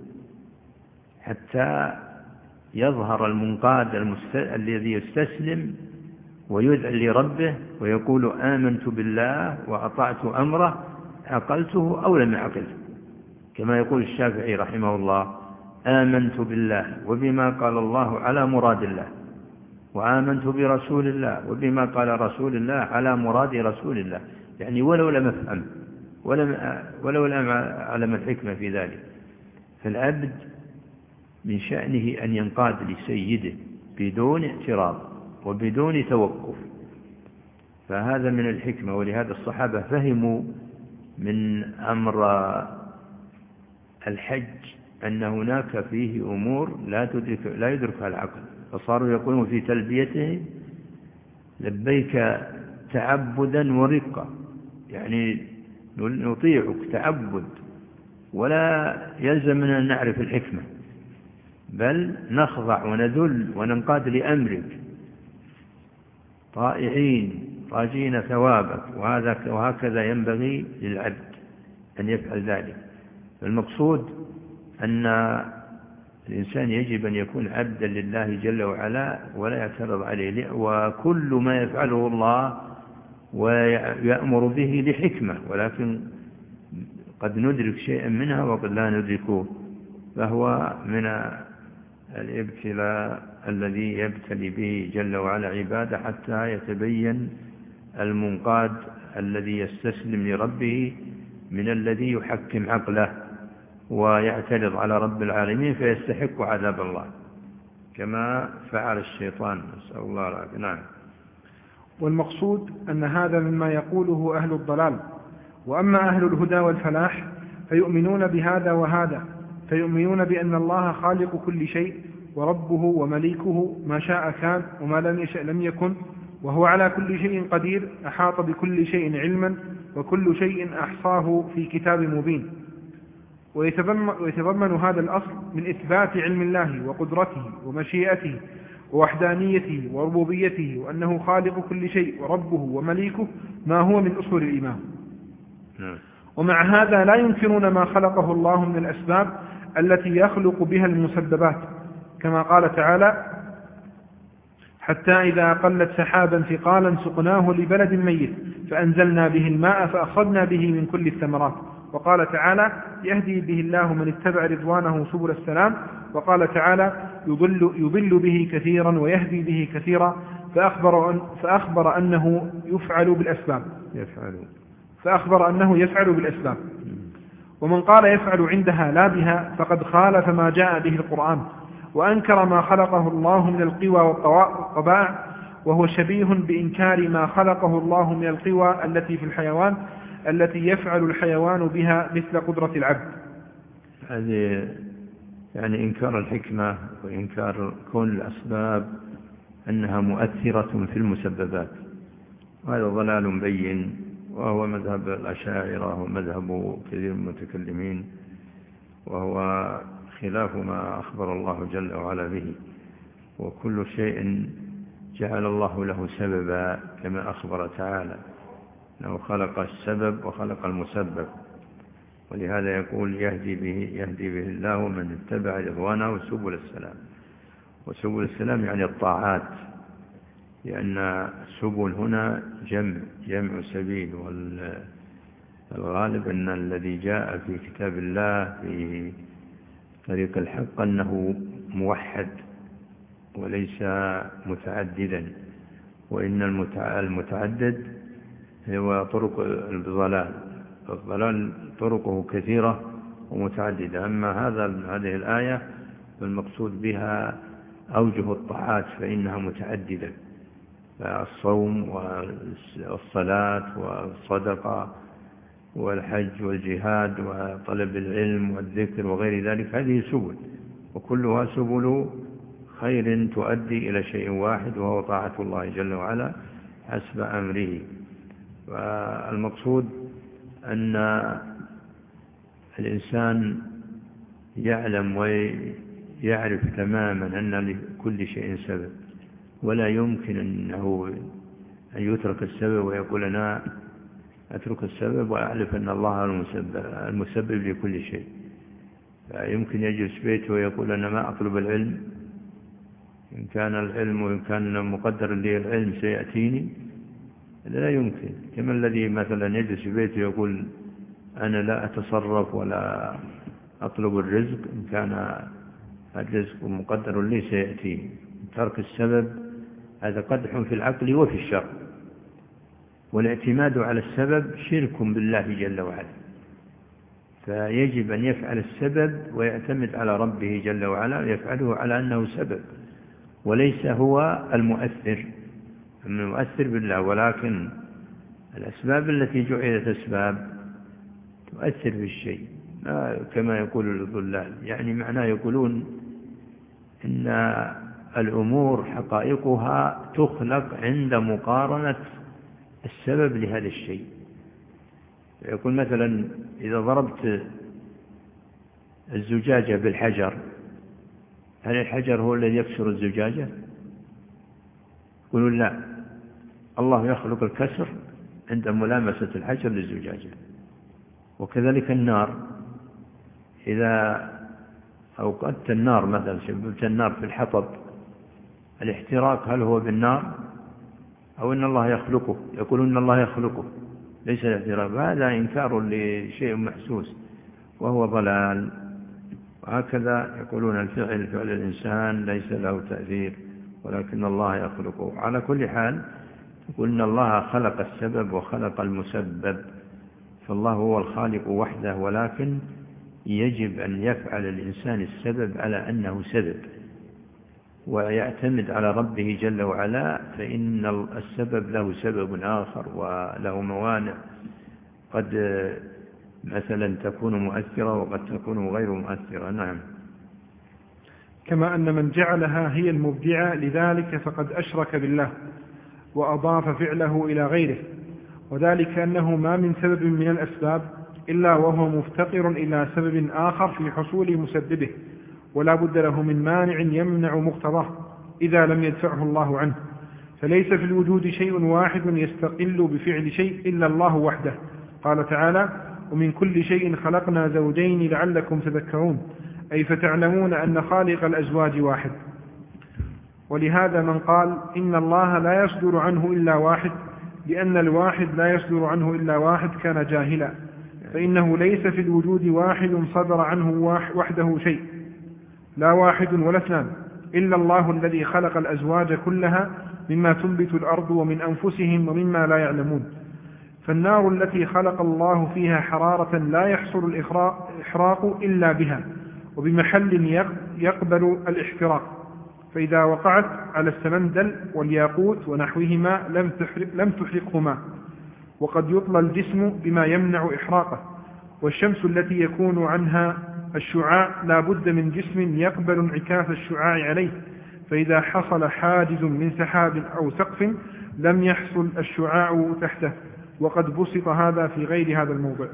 حتى يظهر المنقاد الذي يستسلم ويدعي لربه ويقول آمنت بالله وأطعت أمره، عقلته أو لم يعقله، كما يقول الشافعي رحمه الله آمنت بالله وبما قال الله على مراد الله، وآمنت برسول الله وبما قال رسول الله على مراد رسول الله، يعني ولو لم أفهم ولو لم أعلم الحكمة في ذلك. فالعبد من شأنه أن ينقاد لسيده بدون اعتراض وبدون توقف، فهذا من الحكمة. ولهذا الصحابة فهموا من أمر الحج أن هناك فيه أمور لا يدركها العقل، فصاروا يقولون في تلبيته لبيك تعبدا ورقة، يعني نطيعك تعبد ولا يلزم أن نعرف الحكمة، بل نخضع ونذل وننقاد لأمرك طائعين راجين ثوابك، وهكذا ينبغي للعبد أن يفعل ذلك. المقصود أن الإنسان يجب أن يكون عبدا لله جل وعلا ولا يعترض عليه، وكل ما يفعله الله ويأمر به لحكمة، ولكن قد ندرك شيئا منها وقد لا ندركه، فهو من الابتلاء الذي يبتلي به جل وعلا عباده حتى يتبين المنقاد الذي يستسلم لربه من الذي يحكم عقله ويعترض على رب العالمين فيستحق عذاب الله كما فعل الشيطان، نسأل الله العافية. نعم. والمقصود أن هذا مما يقوله أهل الضلال. وأما أهل الهدى والفلاح فيؤمنون بهذا وهذا، فيؤمنون بأن الله خالق كل شيء وربه ومليكه، ما شاء كان وما لم يشأ لم يكن، وهو على كل شيء قدير، أحاط بكل شيء علما، وكل شيء أحصاه في كتاب مبين. ويتضمن هذا الأصل من إثبات علم الله وقدرته ومشيئته ووحدانيته وربوبيته، وأنه خالق كل شيء وربه ومليكه، ما هو من أصول الإيمان. ومع هذا لا ينكرون ما خلقه الله من الأسباب التي يخلق بها المسببات، كما قال تعالى حتى إذا أقلت سحابا ثقالا سقناه لبلد ميت فأنزلنا به الماء فأخذنا به من كل الثمرات. وقال تعالى يهدي به الله من اتبع رضوانه سبل السلام. وقال تعالى يضل به كثيرا ويهدي به كثيرا فأخبر أنه يفعل بالأسباب. ومن قال يفعل عندها لا بها فقد خالف ما جاء به القرآن وأنكر ما خلقه الله من القوى والطباع، وهو شبيه بإنكار ما خلقه الله من القوى التي في الحيوان التي يفعل الحيوان بها مثل قدرة العبد. هذه يعني إنكار الحكمة وإنكار كون الأسباب أنها مؤثرة في المسببات، وهذا ضلال بين، وهو مذهب الأشاعرة ومذهب كثير من المتكلمين، وهو خلاف ما أخبر الله جل وعلا به. وكل شيء جعل الله له سببا كما أخبر تعالى أنه خلق السبب وخلق المسبب، ولهذا يقول يهدي به الله من اتبع رضوانه سبل السلام. وسبل السلام يعني الطاعات، لأن السبل هنا جمع سبيل، والغالب أن الذي جاء في كتاب الله في طريق الحق أنه موحد وليس متعددا، وإن المتعدد هو طرق الضلال طرقه كثيرة ومتعددة. أما هذه الآية المقصود بها أوجه الطاعات فإنها متعددة، الصوم والصلاة والصدقة والحج والجهاد وطلب العلم والذكر وغير ذلك، هذه سبل، وكلها سبل خير تؤدي إلى شيء واحد وهو طاعة الله جل وعلا حسب أمره. والمقصود أن الإنسان يعلم ويعرف تماما أن لكل شيء سبب، ولا يمكن أن يترك السبب ويقول أنا أترك السبب وأعرف أن الله المسبب لكل شيء. يمكن يجلس بيته ويقول أنا ما أطلب العلم، إن كان العلم وإن كان مقدر لي العلم سيأتيني، لا يمكن. كما الذي مثلا يجلس في بيته ويقول أنا لا أتصرف ولا أطلب الرزق، إن كان الرزق مقدر لي سيأتيني. ترك السبب هذا قدح في العقل وفي الشرع، والاعتماد على السبب شرك بالله جل وعلا. فيجب أن يفعل السبب ويعتمد على ربه جل وعلا، يفعله على أنه سبب وليس هو المؤثر بالله. ولكن الأسباب التي جعلت أسباب تؤثر في الشيء، كما يقول الضلال، يعني معناه يقولون إن الأمور حقائقها تخلق عند مقارنة السبب لهذا الشيء. يقول مثلا إذا ضربت الزجاجة بالحجر، هل الحجر هو الذي يكسر الزجاجة؟ يقولون لا، الله يخلق الكسر عند ملامسة الحجر للزجاجة. وكذلك النار، إذا أوقدت النار مثلا، شببت النار في الحطب، الاحتراق هل هو بالنار أو إن الله يخلقه؟ يقولون إن الله يخلقه ليس الاحتراق. هذا إنكار لشيء محسوس وهو ضلال. وهكذا يقولون فعل الإنسان ليس له تأثير ولكن الله يخلقه. على كل حال يقول إن الله خلق السبب وخلق المسبب، فالله هو الخالق وحده، ولكن يجب أن يفعل الإنسان السبب على أنه سبب ويعتمد على ربه جل وعلا، فإن السبب له سبب آخر وله موانع، قد مثلا تكون مؤثرة وقد تكون غير مؤثرة. نعم. كما أن من جعلها هي المبدعة لذلك فقد أشرك بالله وأضاف فعله إلى غيره، وذلك أنه ما من سبب من الأسباب إلا وهو مفتقر إلى سبب آخر في حصول مسببه، ولا بد له من مانع يمنع مقتضاه إذا لم يدفعه الله عنه. فليس في الوجود شيء واحد يستقل بفعل شيء إلا الله وحده. قال تعالى ومن كل شيء خلقنا زوجين لعلكم تذكرون، أي فتعلمون أن خالق الأزواج واحد. ولهذا من قال إن الله لا يصدر عنه إلا واحد لأن الواحد لا يصدر عنه إلا واحد كان جاهلا، فإنه ليس في الوجود واحد صدر عنه وحده شيء، لا واحد ولا اثنان، إلا الله الذي خلق الأزواج كلها مما تنبت الأرض ومن أنفسهم ومما لا يعلمون. فالنار التي خلق الله فيها حرارة لا يحصل الإحراق إلا بها وبمحل يقبل الاحتراق، فإذا وقعت على السمندل والياقوت ونحوهما لم تحرقهما، وقد يطلى الجسم بما يمنع إحراقه. والشمس التي يكون عنها الشعاع لا بد من جسم يقبل انعكاس الشعاع عليه، فإذا حصل حاجز من سحاب أو سقف لم يحصل الشعاع تحته، وقد بسط هذا في غير هذا الموضع.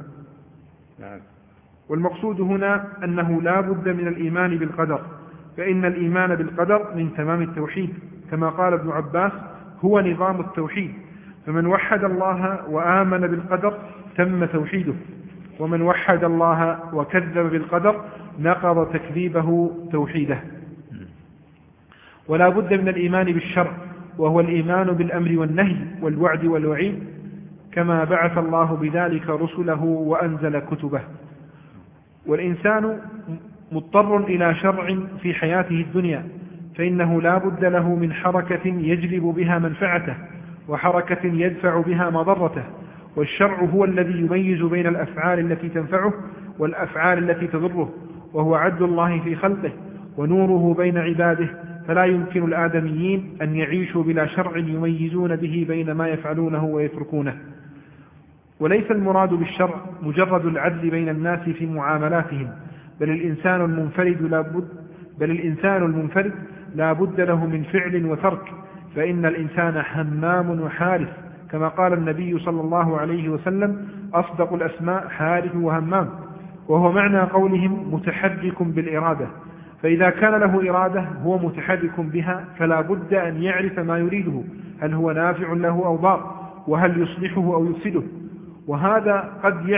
والمقصود هنا أنه لا بد من الإيمان بالقدر، فإن الإيمان بالقدر من تمام التوحيد، كما قال ابن عباس هو نظام التوحيد، فمن وحد الله وآمن بالقدر تم توحيده، ومن وحد الله وكذب بالقدر نقض تكذيبه توحيده. ولا بد من الإيمان بالشرع، وهو الإيمان بالأمر والنهي والوعد والوعيد، كما بعث الله بذلك رسله وأنزل كتبه. والإنسان مضطر إلى شرع في حياته الدنيا، فإنه لا بد له من حركة يجلب بها منفعته وحركة يدفع بها مضرته، والشرع هو الذي يميز بين الأفعال التي تنفعه والأفعال التي تضره، وهو عدل الله في خلقه ونوره بين عباده، فلا يمكن الآدميين أن يعيشوا بلا شرع يميزون به بين ما يفعلونه ويتركونه. وليس المراد بالشرع مجرد العدل بين الناس في معاملاتهم، بل الإنسان المنفرد لا بد له من فعل وترك، فإن الإنسان حمام وحارث، كما قال النبي صلى الله عليه وسلم أصدق الأسماء حارث وهمام، وهو معنى قولهم متحرك بالإرادة، فإذا كان له إرادة هو متحرك بها فلا بد أن يعرف ما يريده، هل هو نافع له أو ضار، وهل يصلحه أو يفسده. وهذا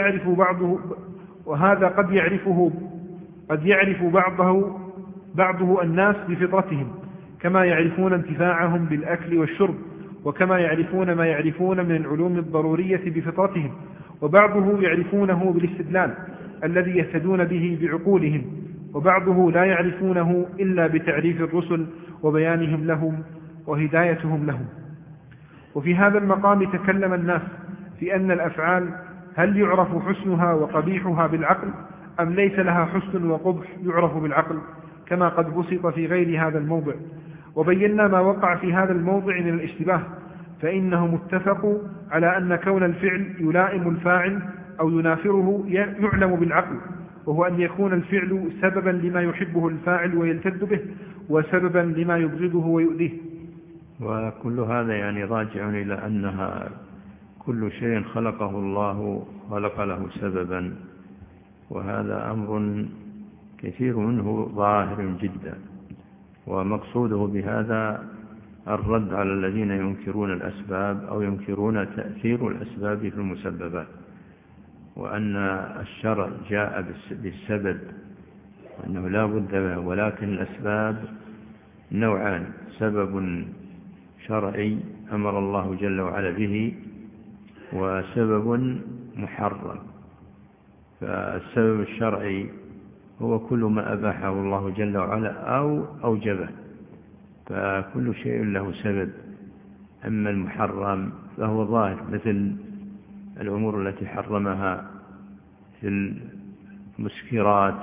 قد يعرف بعضه الناس بفطرتهم، كما يعرفون انتفاعهم بالأكل والشرب، وكما يعرفون ما يعرفون من العلوم الضرورية بفطرتهم، وبعضه يعرفونه بالاستدلال الذي يهتدون به بعقولهم، وبعضه لا يعرفونه إلا بتعريف الرسل وبيانهم لهم وهدايتهم لهم. وفي هذا المقام تكلم الناس في أن الأفعال هل يعرف حسنها وقبيحها بالعقل، أم ليس لها حسن وقبح يعرف بالعقل، كما قد بسط في غير هذا الموضع. وبينا ما وقع في هذا الموضع من الاشتباه، فإنهم اتفقوا على أن كون الفعل يلائم الفاعل أو ينافره يعلم بالعقل، وهو أن يكون الفعل سببا لما يحبه الفاعل ويلتذ به، وسببا لما يبغضه ويؤذيه. وكل هذا يعني راجع إلى أنها كل شيء خلقه الله خلق له سببا، وهذا أمر كثير منه ظاهر جدا، ومقصوده بهذا الرد على الذين ينكرون الأسباب أو ينكرون تأثير الأسباب في المسببات، وأن الشرع جاء بالسبب وأنه لا بد منه، ولكن الأسباب نوعان: سبب شرعي أمر الله جل وعلا به، وسبب محرم. فالسبب الشرعي هو كل ما أباحه الله جل وعلا أو أوجبه، فكل شيء له سبب. أما المحرم فهو ظاهر، مثل الأمور التي حرمها في المسكرات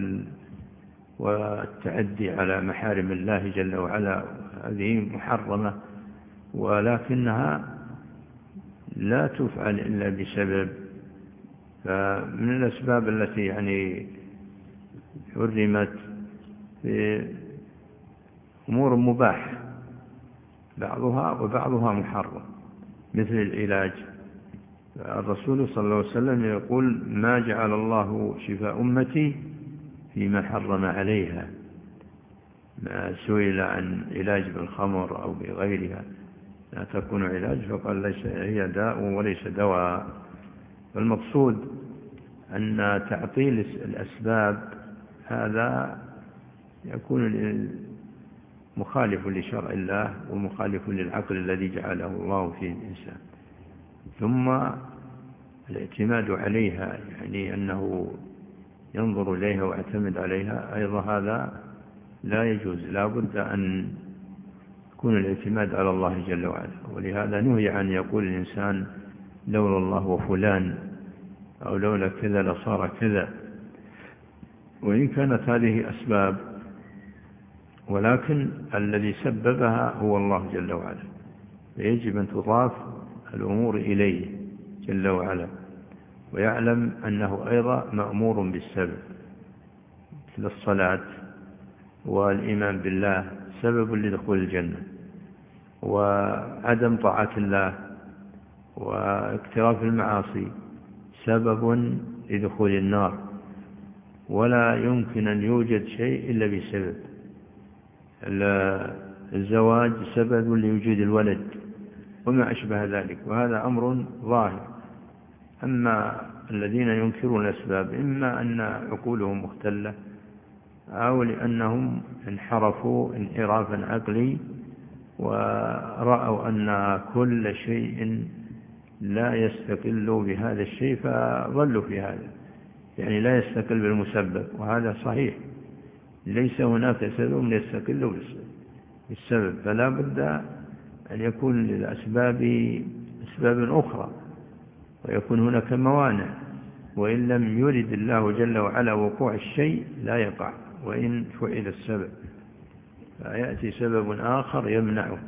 والتعدي على محارم الله جل وعلا، هذه محرمة، ولكنها لا تفعل إلا بسبب. فمن الأسباب التي يعني حرمت في أمور مباح بعضها وبعضها محرم، مثل العلاج. الرسول صلى الله عليه وسلم يقول: ما جعل الله شفاء أمتي فيما حرم عليها. ما سئل عن علاج بالخمر أو بغيرها لا تكون علاج، فقال: ليس هي داء وليس دواء. فالمقصود أن تعطيل الأسباب هذا يكون مخالف لشرع الله ومخالف للعقل الذي جعله الله في الإنسان. ثم الاعتماد عليها، يعني أنه ينظر إليها ويعتمد عليها، أيضا هذا لا يجوز، لا بد أن يكون الاعتماد على الله جل وعلا. ولهذا نهي عن يقول الإنسان لولا الله وفلان، أو لولا كذا لصار كذا، وإن كانت هذه أسباب، ولكن الذي سببها هو الله جل وعلا، فيجب أن تضاف الأمور إليه جل وعلا، ويعلم أنه أيضا مأمور بالسبب، مثل الصلاة والإيمان بالله سبب لدخول الجنة، وعدم طاعة الله واقتراف المعاصي سبب لدخول النار، ولا يمكن أن يوجد شيء إلا بسبب. الزواج سبب لوجود الولد وما أشبه ذلك، وهذا أمر ظاهر. أما الذين ينكرون الأسباب إما أن عقولهم مختلة أو لأنهم انحرفوا انحرافا عقلي ورأوا أن كل شيء لا يستقل بهذا الشيء فظلوا في هذا، يعني لا يستقل بالمسبب، وهذا صحيح، ليس هناك سبب يستقل بالسبب، فلا بد أن يكون للأسباب أسباب أخرى ويكون هناك موانع، وإن لم يرد الله جل وعلا وقوع الشيء لا يقع، وإن فعل السبب فيأتي سبب آخر يمنعه.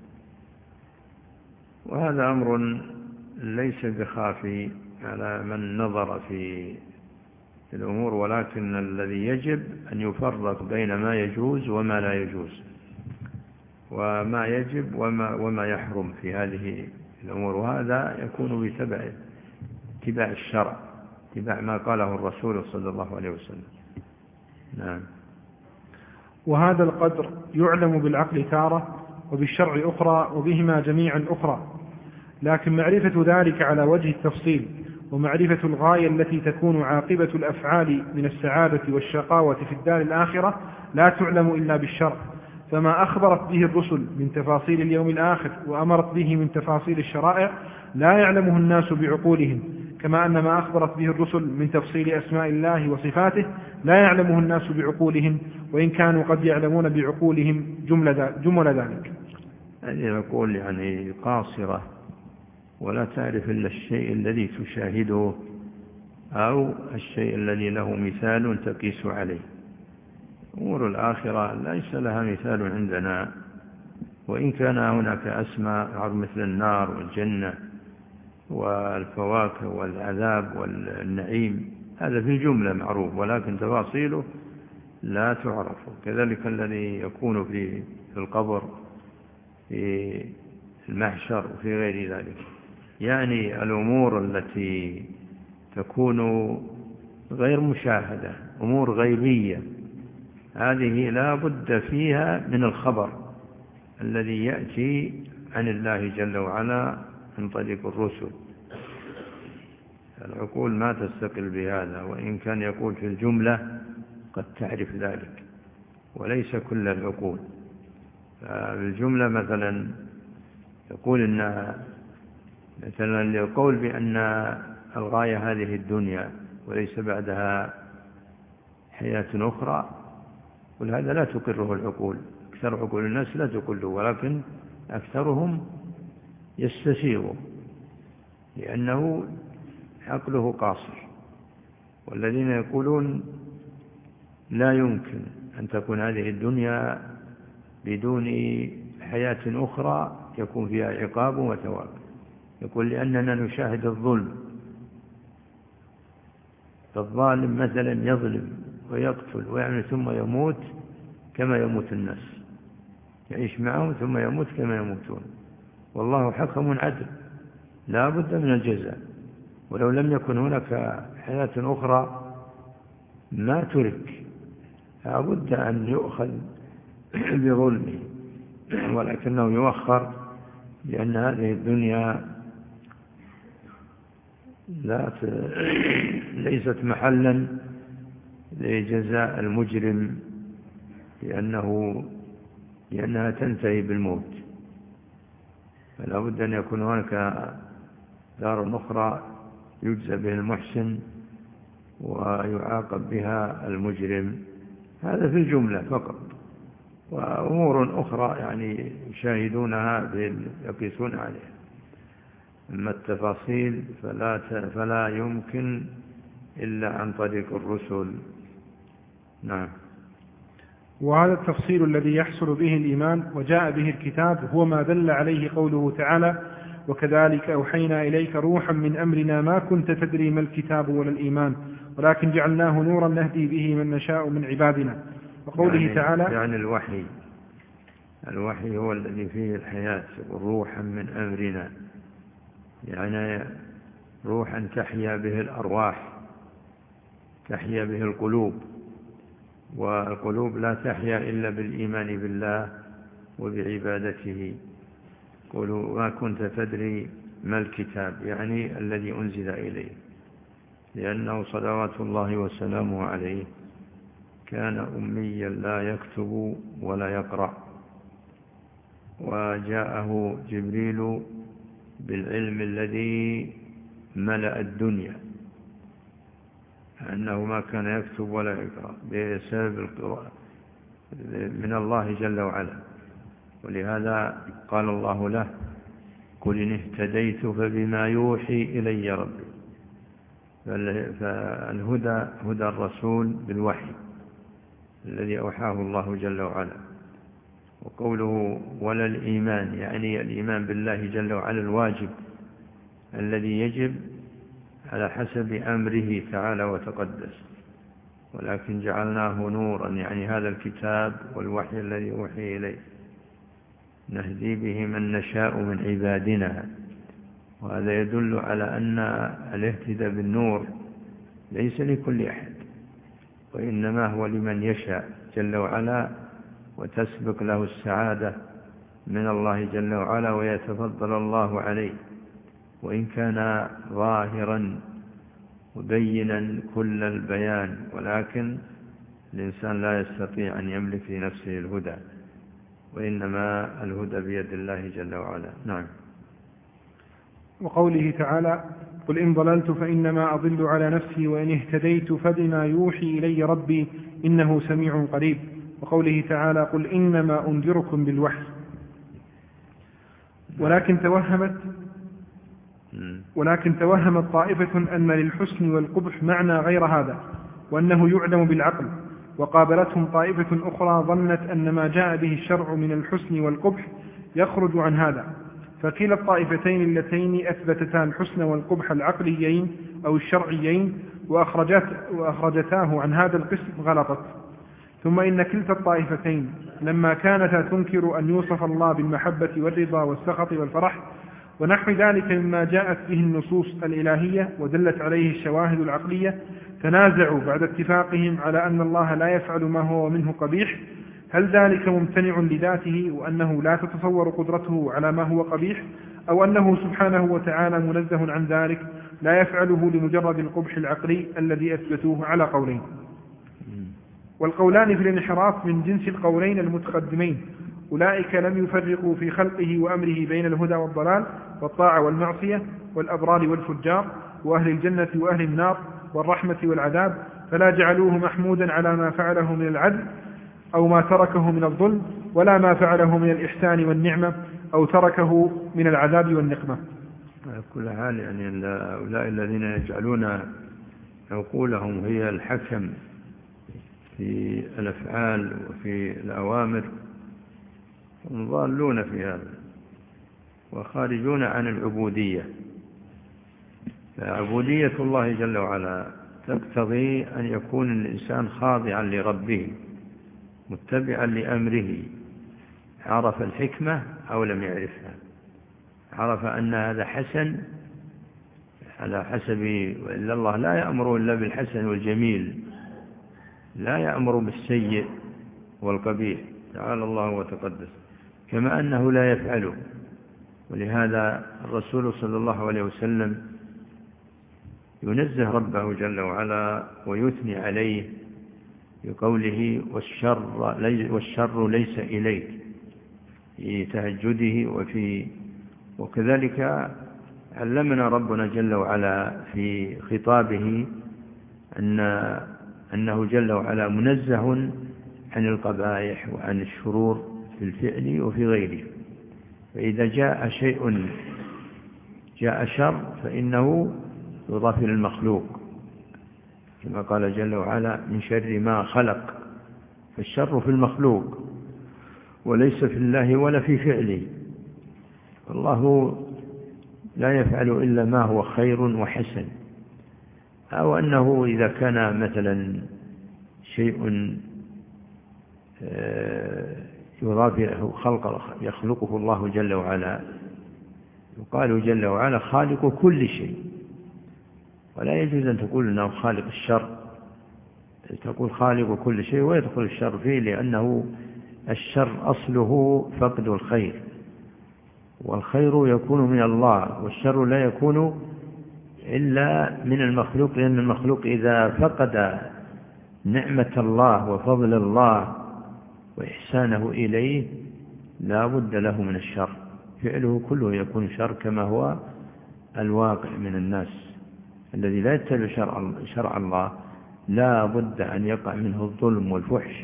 وهذا أمر ليس بخافي على من نظر في الأمور، ولكن الذي يجب أن يفرق بين ما يجوز وما لا يجوز، وما يجب وما يحرم في هذه الأمور، وهذا يكون باتباع الشرع، اتباع ما قاله الرسول صلى الله عليه وسلم. نعم. وهذا القدر يعلم بالعقل تارة وبالشرع أخرى وبهما جميعا أخرى، لكن معرفة ذلك على وجه التفصيل ومعرفة الغاية التي تكون عاقبة الأفعال من السعادة والشقاوة في الدار الآخرة لا تعلم إلا بالشرع، فما أخبرت به الرسل من تفاصيل اليوم الآخر وأمرت به من تفاصيل الشرائع لا يعلمه الناس بعقولهم، كما أن ما أخبرت به الرسل من تفصيل أسماء الله وصفاته لا يعلمه الناس بعقولهم، وإن كانوا قد يعلمون بعقولهم جمل ذلك. هذه نقول يعني قاصرة، ولا تعرف إلا الشيء الذي تشاهده أو الشيء الذي له مثال تقيس عليه. أمور الآخرة ليس لها مثال عندنا، وإن كان هناك أسماء مثل النار والجنة والفواكه والعذاب والنعيم، هذا في الجملة معروف، ولكن تفاصيله لا تعرف. كذلك الذي يكون في القبر في المحشر وفي غير ذلك، يعني الأمور التي تكون غير مشاهدة، أمور غيبية، هذه لا بد فيها من الخبر الذي يأتي عن الله جل وعلا من طريق الرسل. العقول ما تستقل بهذا، وإن كان يقول في الجملة قد تعرف ذلك، وليس كل العقول. فالجملة مثلا يقول إن مثلا القول بأن الغاية هذه الدنيا وليس بعدها حياة أخرى، ولهذا لا تقره العقول، أكثر عقول الناس لا تقره، ولكن أكثرهم يستسيغ لأنه عقله قاصر. والذين يقولون لا يمكن أن تكون هذه الدنيا بدون حياة أخرى يكون فيها عقاب وثواب، يقول لأننا نشاهد الظلم، فالظالم مثلا يظلم ويقتل ويعمل ثم يموت كما يموت الناس، يعيش معهم ثم يموت كما يموتون، والله حكم عدل لا بد من الجزاء. ولو لم يكن هناك حياة أخرى ما ترك، لا بد أن يؤخذ بظلمه، ولكنه يؤخر لأن هذه الدنيا ليست محلا لجزاء المجرم، لأنه لأنها تنتهي بالموت، فلا بد أن يكون هناك دار أخرى يجزى به المحسن ويعاقب بها المجرم. هذا في الجملة فقط، وأمور أخرى يعني يشاهدونها يقيسون عليها. أما التفاصيل فلا يمكن إلا عن طريق الرسل. نعم. وهذا التفصيل الذي يحصل به الإيمان وجاء به الكتاب هو ما دل عليه قوله تعالى: وكذلك أوحينا إليك روحا من أمرنا ما كنت تدري ما الكتاب ولا الإيمان ولكن جعلناه نورا نهدي به من نشاء من عبادنا. وقوله تعالى يعني الوحي هو الذي فيه الحياة. روحا من أمرنا يعني روحا تحيا به الأرواح، تحيا به القلوب، والقلوب لا تحيا إلا بالإيمان بالله وبعبادته. قولوا ما كنت تدري ما الكتاب، يعني الذي أنزل إليه، لأنه صلوات الله وسلامه عليه كان أميا لا يكتب ولا يقرأ، وجاءه جبريل بالعلم الذي ملأ الدنيا، أنه ما كان يكتب ولا يقرأ بسبب القراءة من الله جل وعلا. ولهذا قال الله له: قل إن اهتديت فبما يوحي إلي ربي. فالهدى هدى الرسول بالوحي الذي أوحاه الله جل وعلا. وقوله ولا الإيمان يعني الإيمان بالله جل وعلا الواجب الذي يجب على حسب أمره تعالى وتقدس، ولكن جعلناه نورا يعني هذا الكتاب والوحي الذي أوحي إليه نهدي به من نشاء من عبادنا. وهذا يدل على أن الاهتداء بالنور ليس لكل أحد، وإنما هو لمن يشاء جل وعلا، وتسبق له السعادة من الله جل وعلا ويتفضل الله عليه، وإن كان ظاهرا مبينا كل البيان، ولكن الإنسان لا يستطيع أن يملك لنفسه الهدى، وإنما الهدى بيد الله جل وعلا. نعم. وقوله تعالى: قل إن ضللت فإنما أضل على نفسي وإن اهتديت فبما يوحي إلي ربي إنه سميع قريب. وقوله تعالى: قل إنما أنذركم بالوحي. ولكن توهمت طائفة أن للحسن والقبح معنى غير هذا، وأنه يعلم بالعقل، وقابلتهم طائفة أخرى ظنت أن ما جاء به الشرع من الحسن والقبح يخرج عن هذا، فكلا الطائفتين اللتين أثبتتا الحسن والقبح العقليين أو الشرعيين وأخرجتاه عن هذا القسم غلطت. ثم إن كلتا الطائفتين لما كانتا تنكر أن يوصف الله بالمحبة والرضا والسخط والفرح ونحو ذلك مما جاءت به النصوص الإلهية ودلت عليه الشواهد العقلية، تنازعوا بعد اتفاقهم على أن الله لا يفعل ما هو منه قبيح، هل ذلك ممتنع لذاته وأنه لا تتصور قدرته على ما هو قبيح، أو أنه سبحانه وتعالى منزه عن ذلك لا يفعله لمجرد القبح العقلي الذي أثبتوه على قولين. والقولان في الانحراف من جنس القولين المتقدمين، أولئك لم يفرقوا في خلقه وأمره بين الهدى والضلال والطاعة والمعصية والأبرار والفجار وأهل الجنة وأهل النار والرحمة والعذاب، فلا جعلوه محمودا على ما فعله من العدل أو ما تركه من الظلم، ولا ما فعله من الإحسان والنعمة أو تركه من العذاب والنقمة. على كل حال يعني هؤلاء الذين يجعلون عقولهم هي الحكم في الأفعال وفي الأوامر هم ضالون في هذا وخارجون عن العبودية. فعبودية الله جل وعلا تقتضي أن يكون الإنسان خاضعا لربه متبعا لأمره، عرف الحكمة أو لم يعرفها، عرف أن هذا حسن على حسب، وإلا الله لا يأمر إلا بالحسن والجميل، لا يأمر بالسيء والقبيح تعالى الله وتقدس، كما أنه لا يفعله. ولهذا الرسول صلى الله عليه وسلم ينزه ربه جل وعلا ويثني عليه بقوله والشر ليس إليك، في تهجده وكذلك علمنا ربنا جل وعلا في خطابه أنه جل وعلا منزه عن القبائح وعن الشرور في الفعل وفي غيره. فإذا جاء شر فإنه يضاف إلى المخلوق، كما قال جل وعلا من شر ما خلق، فالشر في المخلوق وليس في الله ولا في فعله. الله لا يفعل إلا ما هو خير وحسن، أو أنه إذا كان مثلا شيء يضاف له يخلقه الله جل وعلا، يقال جل وعلا خالق كل شيء، ولا يجوز أن تقول أنه خالق الشر، تقول خالق كل شيء ويدخل الشر فيه، لأنه الشر أصله فقد الخير، والخير يكون من الله، والشر لا يكون إلا من المخلوق، لأن المخلوق إذا فقد نعمة الله وفضل الله وإحسانه إليه لا بد له من الشر، فعله كله يكون شر، كما هو الواقع من الناس الذي لا يتبع شرع الله لا بد أن يقع منه الظلم والفحش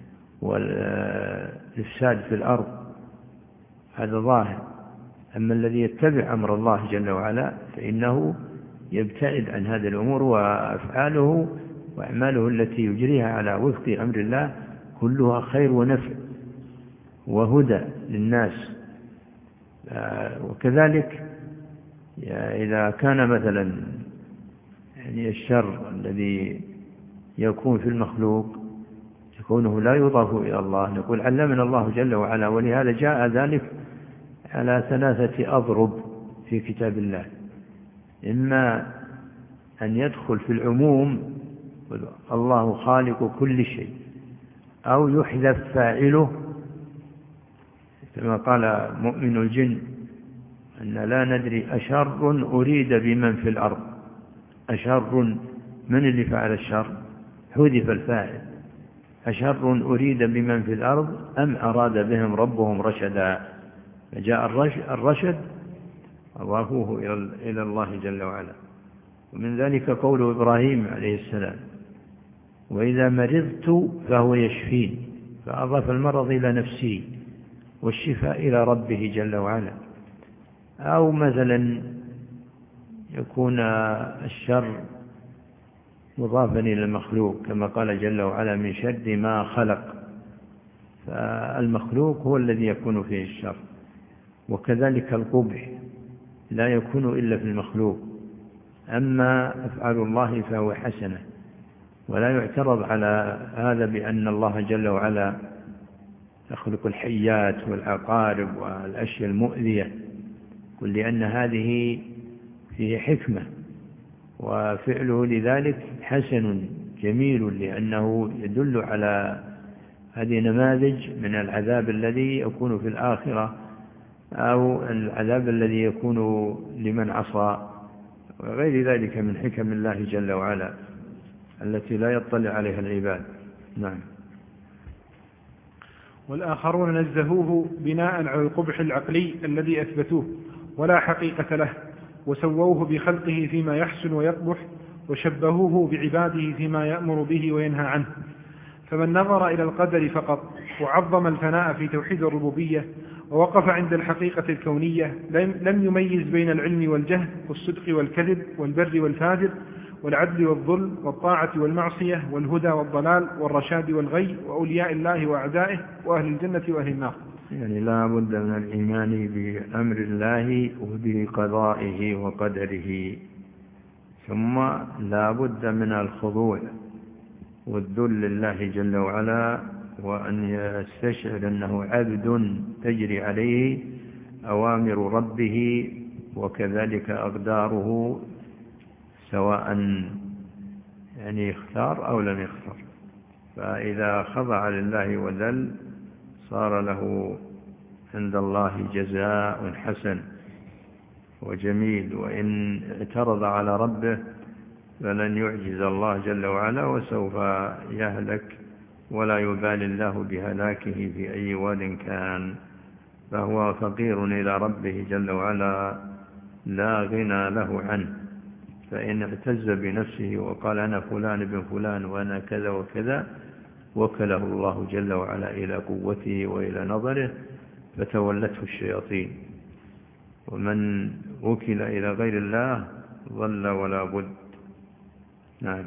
والإفساد في الأرض، هذا ظاهر. أما الذي يتبع أمر الله جل وعلا فإنه يبتعد عن هذه الأمور، وأفعاله وأعماله التي يجريها على وفق أمر الله كلها خير ونفع وهدى للناس. وكذلك إذا كان مثلا الشر الذي يكون في المخلوق يكونه لا يضاف إلى الله، نقول علمنا الله جل وعلا، ولهذا جاء ذلك على 3 أضرب في كتاب الله، إما أن يدخل في العموم الله خالق كل شيء، أو يحذف فاعله كما قال مؤمن الجن أن لا ندري أشر أريد بمن في الأرض، أشر من اللي فعل الشر؟ حذف الفاعل، أشر أريد بمن في الأرض أم أراد بهم ربهم رشدا، فجاء الرشد أضافوه إلى الله جل وعلا. ومن ذلك قول إبراهيم عليه السلام وإذا مرضت فهو يشفين، فأضاف المرض إلى نفسه والشفاء إلى ربه جل وعلا. أو مثلا يكون الشر مضافا إلى المخلوق كما قال جل وعلا من شر ما خلق، فالمخلوق هو الذي يكون فيه الشر. وكذلك القبح لا يكون إلا في المخلوق، أما أفعال الله فهو حسنة، ولا يعترض على هذا بأن الله جل وعلا يخلق الحيات والعقارب والأشياء المؤذية، كل لأن هذه فيه حكمة، وفعله لذلك حسن جميل، لأنه يدل على هذه نماذج من العذاب الذي يكون في الآخرة، أو العذاب الذي يكون لمن عصى، وغير ذلك من حكم الله جل وعلا التي لا يطلع عليها العباد. نعم. والآخرون نزهوه بناء على القبح العقلي الذي أثبتوه ولا حقيقة له، وسووه بخلقه فيما يحسن ويقبح، وشبهوه بعباده فيما يأمر به وينهى عنه. فمن نظر إلى القدر فقط وعظم الفناء في توحيد الربوبية ووقف عند الحقيقة الكونية لم يميز بين العلم والجهل والصدق والكذب والبر والفاجر والعدل والظلم والطاعة والمعصية والهدى والضلال والرشاد والغي وأولياء الله وأعدائه وأهل الجنة وأهل النار. يعني لا بد من الإيمان بأمر الله وبقضائه وقدره، ثم لا بد من الخضوع والذل لله جل وعلا، وأن يستشعر أنه عبد تجري عليه أوامر ربه وكذلك أقداره، سواء يعني اختار أو لم يختار. فإذا خضع لله وذل صار له عند الله جزاء حسن وجميل، وإن اعترض على ربه فلن يعجز الله جل وعلا، وسوف يهلك ولا يبالي الله بهلاكه في أي واد كان. فهو فقير إلى ربه جل وعلا لا غنى له عنه. فإن اعتز بنفسه وقال أنا فلان بن فلان وأنا كذا وكذا، وكله الله جل وعلا إلى قوته وإلى نظره فتولته الشياطين. ومن وكل إلى غير الله ضل ولا بد. نعم.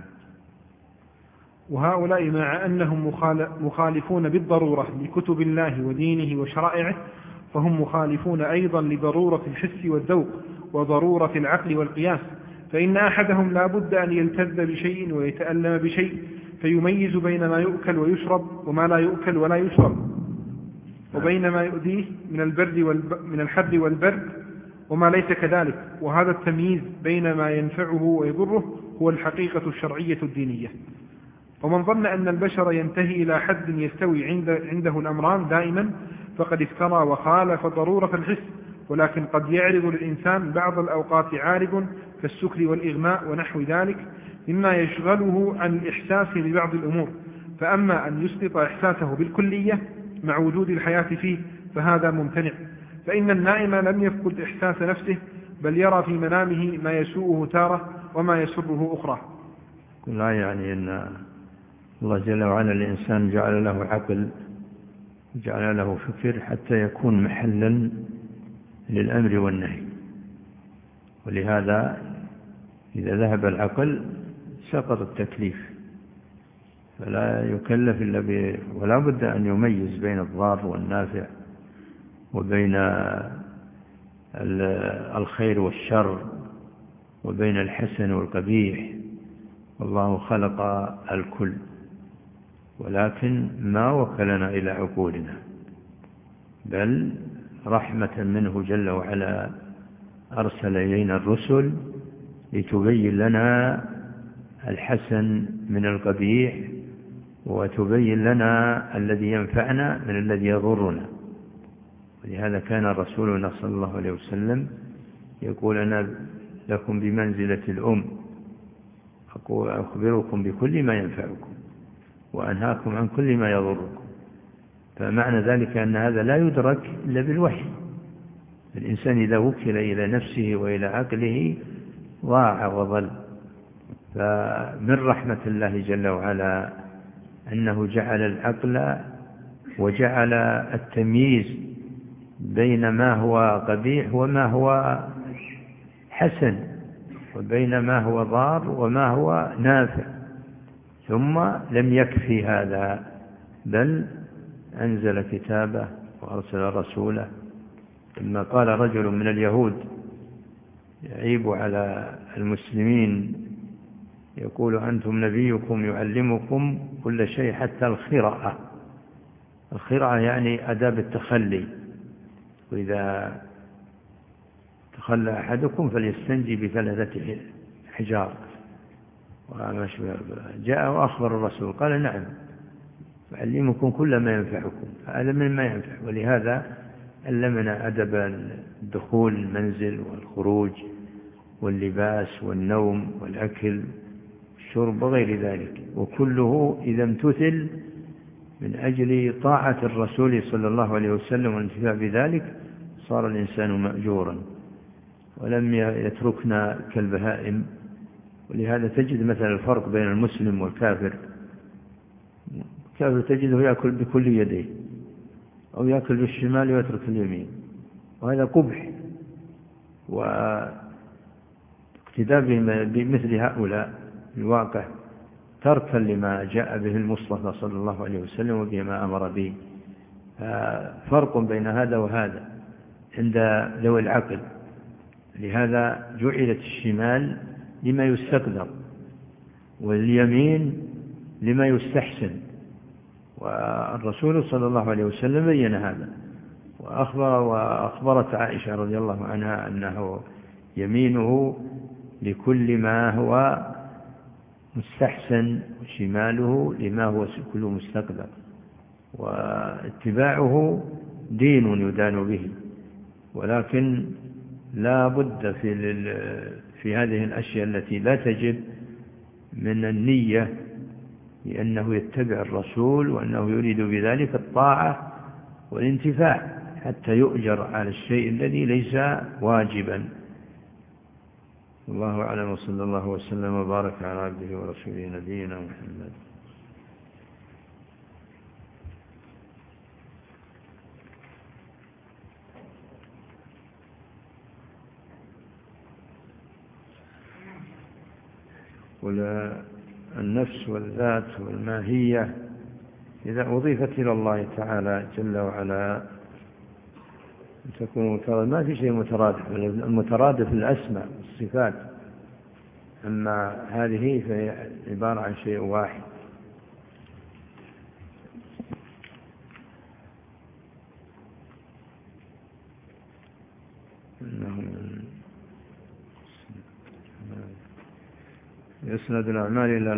وهؤلاء مع أنهم مخالفون بالضرورة لكتب الله ودينه وشرائعه، فهم مخالفون أيضا لضرورة الحس والذوق وضرورة العقل والقياس. فإن أحدهم لا بد أن يلتذ بشيء ويتألم بشيء فيميز بين ما يؤكل ويشرب وما لا يؤكل ولا يشرب، وبين ما يؤذيه من الحر والبرد وما ليس كذلك. وهذا التمييز بين ما ينفعه ويضره هو الحقيقة الشرعية الدينية. ومن ظن أن البشر ينتهي إلى حد يستوي عنده الأمران دائما فقد افترى وخالف ضرورة الحس. ولكن قد يعرض للإنسان بعض الأوقات عارض كالسكر والإغماء ونحو ذلك مما يشغله عن الإحساس ببعض الأمور. فأما أن يسقط إحساسه بالكلية مع وجود الحياة فيه فهذا ممتنع. فإن النائم لم يفقد إحساس نفسه، بل يرى في منامه ما يسوءه تارة وما يسره أخرى. لا يعني أن الله جل وعلا الإنسان جعل له عقل، جعل له فكر حتى يكون محلا للأمر والنهي. ولهذا إذا ذهب العقل سقط التكليف، فلا يكلف إلا ولا بد أن يميز بين الضار والنافع وبين الخير والشر وبين الحسن والقبيح. والله خلق الكل، ولكن ما وكلنا إلى عقولنا، بل رحمة منه جل وعلا أرسل إلينا الرسل لتبين لنا الحسن من القبيح وتبين لنا الذي ينفعنا من الذي يضرنا. ولهذا كان رسولنا صلى الله عليه وسلم يقول أنا لكم بمنزلة الأم، أخبركم بكل ما ينفعكم وأنهاكم عن كل ما يضركم. فمعنى ذلك أن هذا لا يدرك إلا بالوحي. الإنسان إذا وكل إلى نفسه وإلى عقله ضاع وضل. فمن رحمة الله جل وعلا أنه جعل العقل وجعل التمييز بين ما هو قبيح وما هو حسن، وبين ما هو ضار وما هو نافع. ثم لم يكفي هذا، بل أنزل كتابه وأرسل رسوله. لما قال رجل من اليهود يعيب على المسلمين يقول أنتم نبيكم يعلمكم كل شيء حتى الخرعة. الخرعة يعني أداب التخلي، وإذا تخلى أحدكم فليستنجي بثلاثة حجار. جاء وأخبر الرسول قال نعم أعلمكم كل ما ينفعكم، هذا مما ينفع. ولهذا علمنا أدب الدخول المنزل والخروج واللباس والنوم والأكل والشرب وغير ذلك، وكله إذا امتثل من أجل طاعة الرسول صلى الله عليه وسلم والانتفاع بذلك صار الإنسان مأجورا ولم يتركنا كالبهائم. ولهذا تجد مثلا الفرق بين المسلم والكافر. الكافر تجده يأكل بكل يديه أو يأكل بالشمال ويترك اليمين، وهذا قبح. واقتداء بمثل هؤلاء الواقع تركا لما جاء به المصطفى صلى الله عليه وسلم وبما أمر به. فرق بين هذا وهذا عند ذوي العقل. لهذا جعلت الشمال لما يستقدر واليمين لما يستحسن، والرسول صلى الله عليه وسلم بين هذا وأخبرت عائشة رضي الله عنها أنه يمينه لكل ما هو مستحسن وشماله لما هو كله مستقدر، واتباعه دين يدان به. ولكن لا بد في هذه الأشياء التي لا تجب من النية لأنه يتبع الرسول وأنه يريد بذلك الطاعة والانتفاع، حتى يؤجر على الشيء الذي ليس واجبا. الله أعلم، وصلى الله وسلم وبارك على عبده ورسوله نبينا محمد. والنفس والذات والماهية إذا أضيفت إلى الله تعالى جل وعلا تكون مترادفة، ما في شيء مترادف، المترادف الأسماء والصفات، أما هذه فهي عبارة عن شيء واحد. يسند الأعمال إلى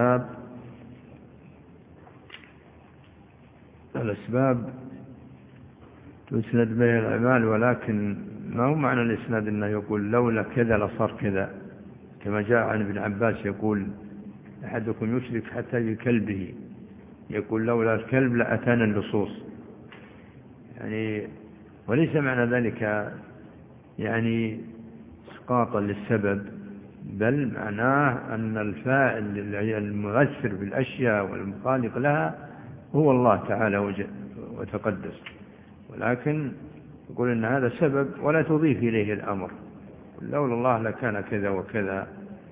الأسباب تسند بها الأعمال، ولكن ما هو معنى الإسناد أنه يقول لولا كذا لصار كذا، كما جاء عن ابن عباس يقول أحدكم يشرك حتى بكلبه، يقول لولا الكلب لأتانا اللصوص، يعني وليس معنى ذلك يعني إسقاطا للسبب، بل معناه أن الفاعل المؤثر بالأشياء والمخالق لها هو الله تعالى وتقدس، ولكن يقول إن هذا سبب ولا تضيف إليه الأمر، لولا الله لكان كذا وكذا.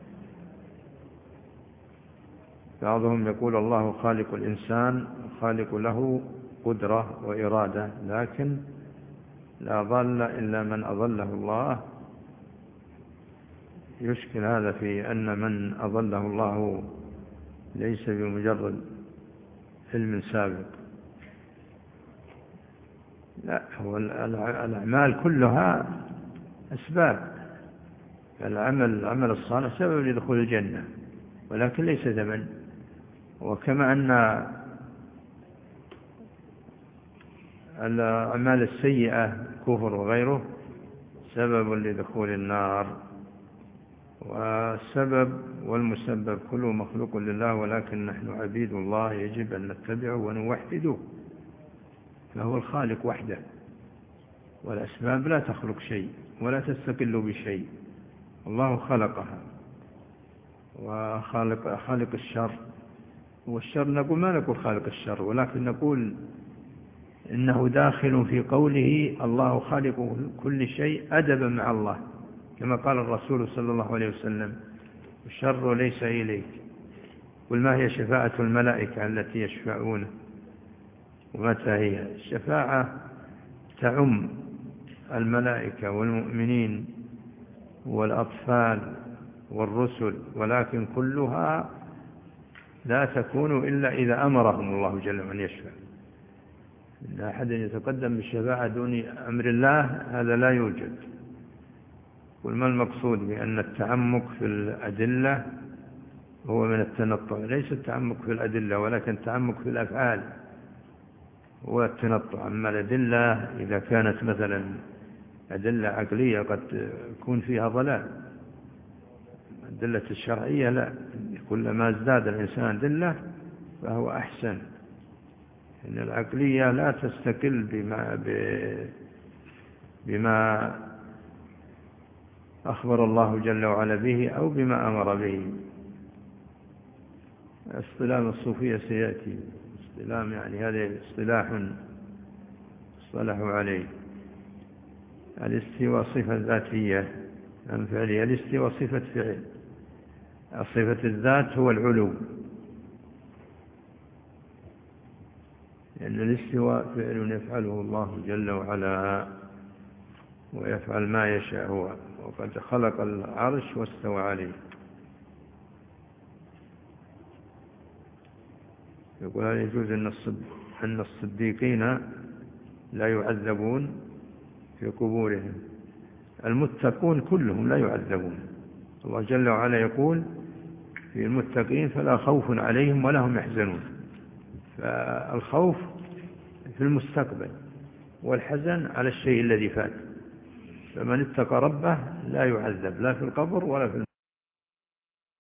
بعضهم يقول الله خالق الإنسان خالق له قدرة وإرادة، لكن لا ضل إلا من أضله الله. يشكل هذا في أن من أضله الله ليس بمجرد علم سابق، لا، هو الأعمال كلها أسباب. العمل الصالح سبب لدخول الجنة ولكن ليس ثمن، وكما أن الأعمال السيئة كفر وغيره سبب لدخول النار، والسبب والمسبب كله مخلوق لله، ولكن نحن عبيد الله يجب أن نتبعه ونوحده، فهو الخالق وحده، والأسباب لا تخلق شيء ولا تستقل بشيء، الله خلقها. وخالق الشر، والشر نقول ما نقول خالق الشر، ولكن نقول إنه داخل في قوله الله خالق كل شيء أدبا مع الله، كما قال الرسول صلى الله عليه وسلم الشر ليس إليك. قل ما هي شفاعة الملائكة التي يشفعون ومتى هي؟ الشفاعة تعم الملائكة والمؤمنين والأطفال والرسل، ولكن كلها لا تكون إلا إذا أمرهم الله جل وعلا يشفع. إن أحد يتقدم بالشفاعة دون أمر الله هذا لا يوجد. وما المقصود بأن التعمق في الأدلة هو من التنطع؟ ليس التعمق في الأدلة ولكن التعمق في الأفعال هو التنطع. أما الأدلة إذا كانت مثلا أدلة عقلية قد يكون فيها ضلال، الأدلة الشرعية لا، كلما ازداد الإنسان أدلة فهو أحسن. إن العقلية لا تستقل بما أخبر الله جل وعلا به أو بما أمر به. اصطلاح الصوفية سيأتي، اصطلاح يعني هذا اصطلاح اصطلحوا عليه. الاستواء صفة ذاتية أم فعلية؟ الاستواء صفة فعل، صفة الذات هو العلو، لأن الاستواء فعل يفعله الله جل وعلا ويفعل ما يشاء هو، وقد خلق العرش واستوى عليه. يقول هل يجوز أن الصديقين لا يعذبون في قبورهم؟ المتقون كلهم لا يعذبون. الله جل وعلا يقول في المتقين فلا خوف عليهم ولا هم يحزنون، فالخوف في المستقبل والحزن على الشيء الذي فات. فمن اتقى ربه لا يعذب لا في القبر ولا في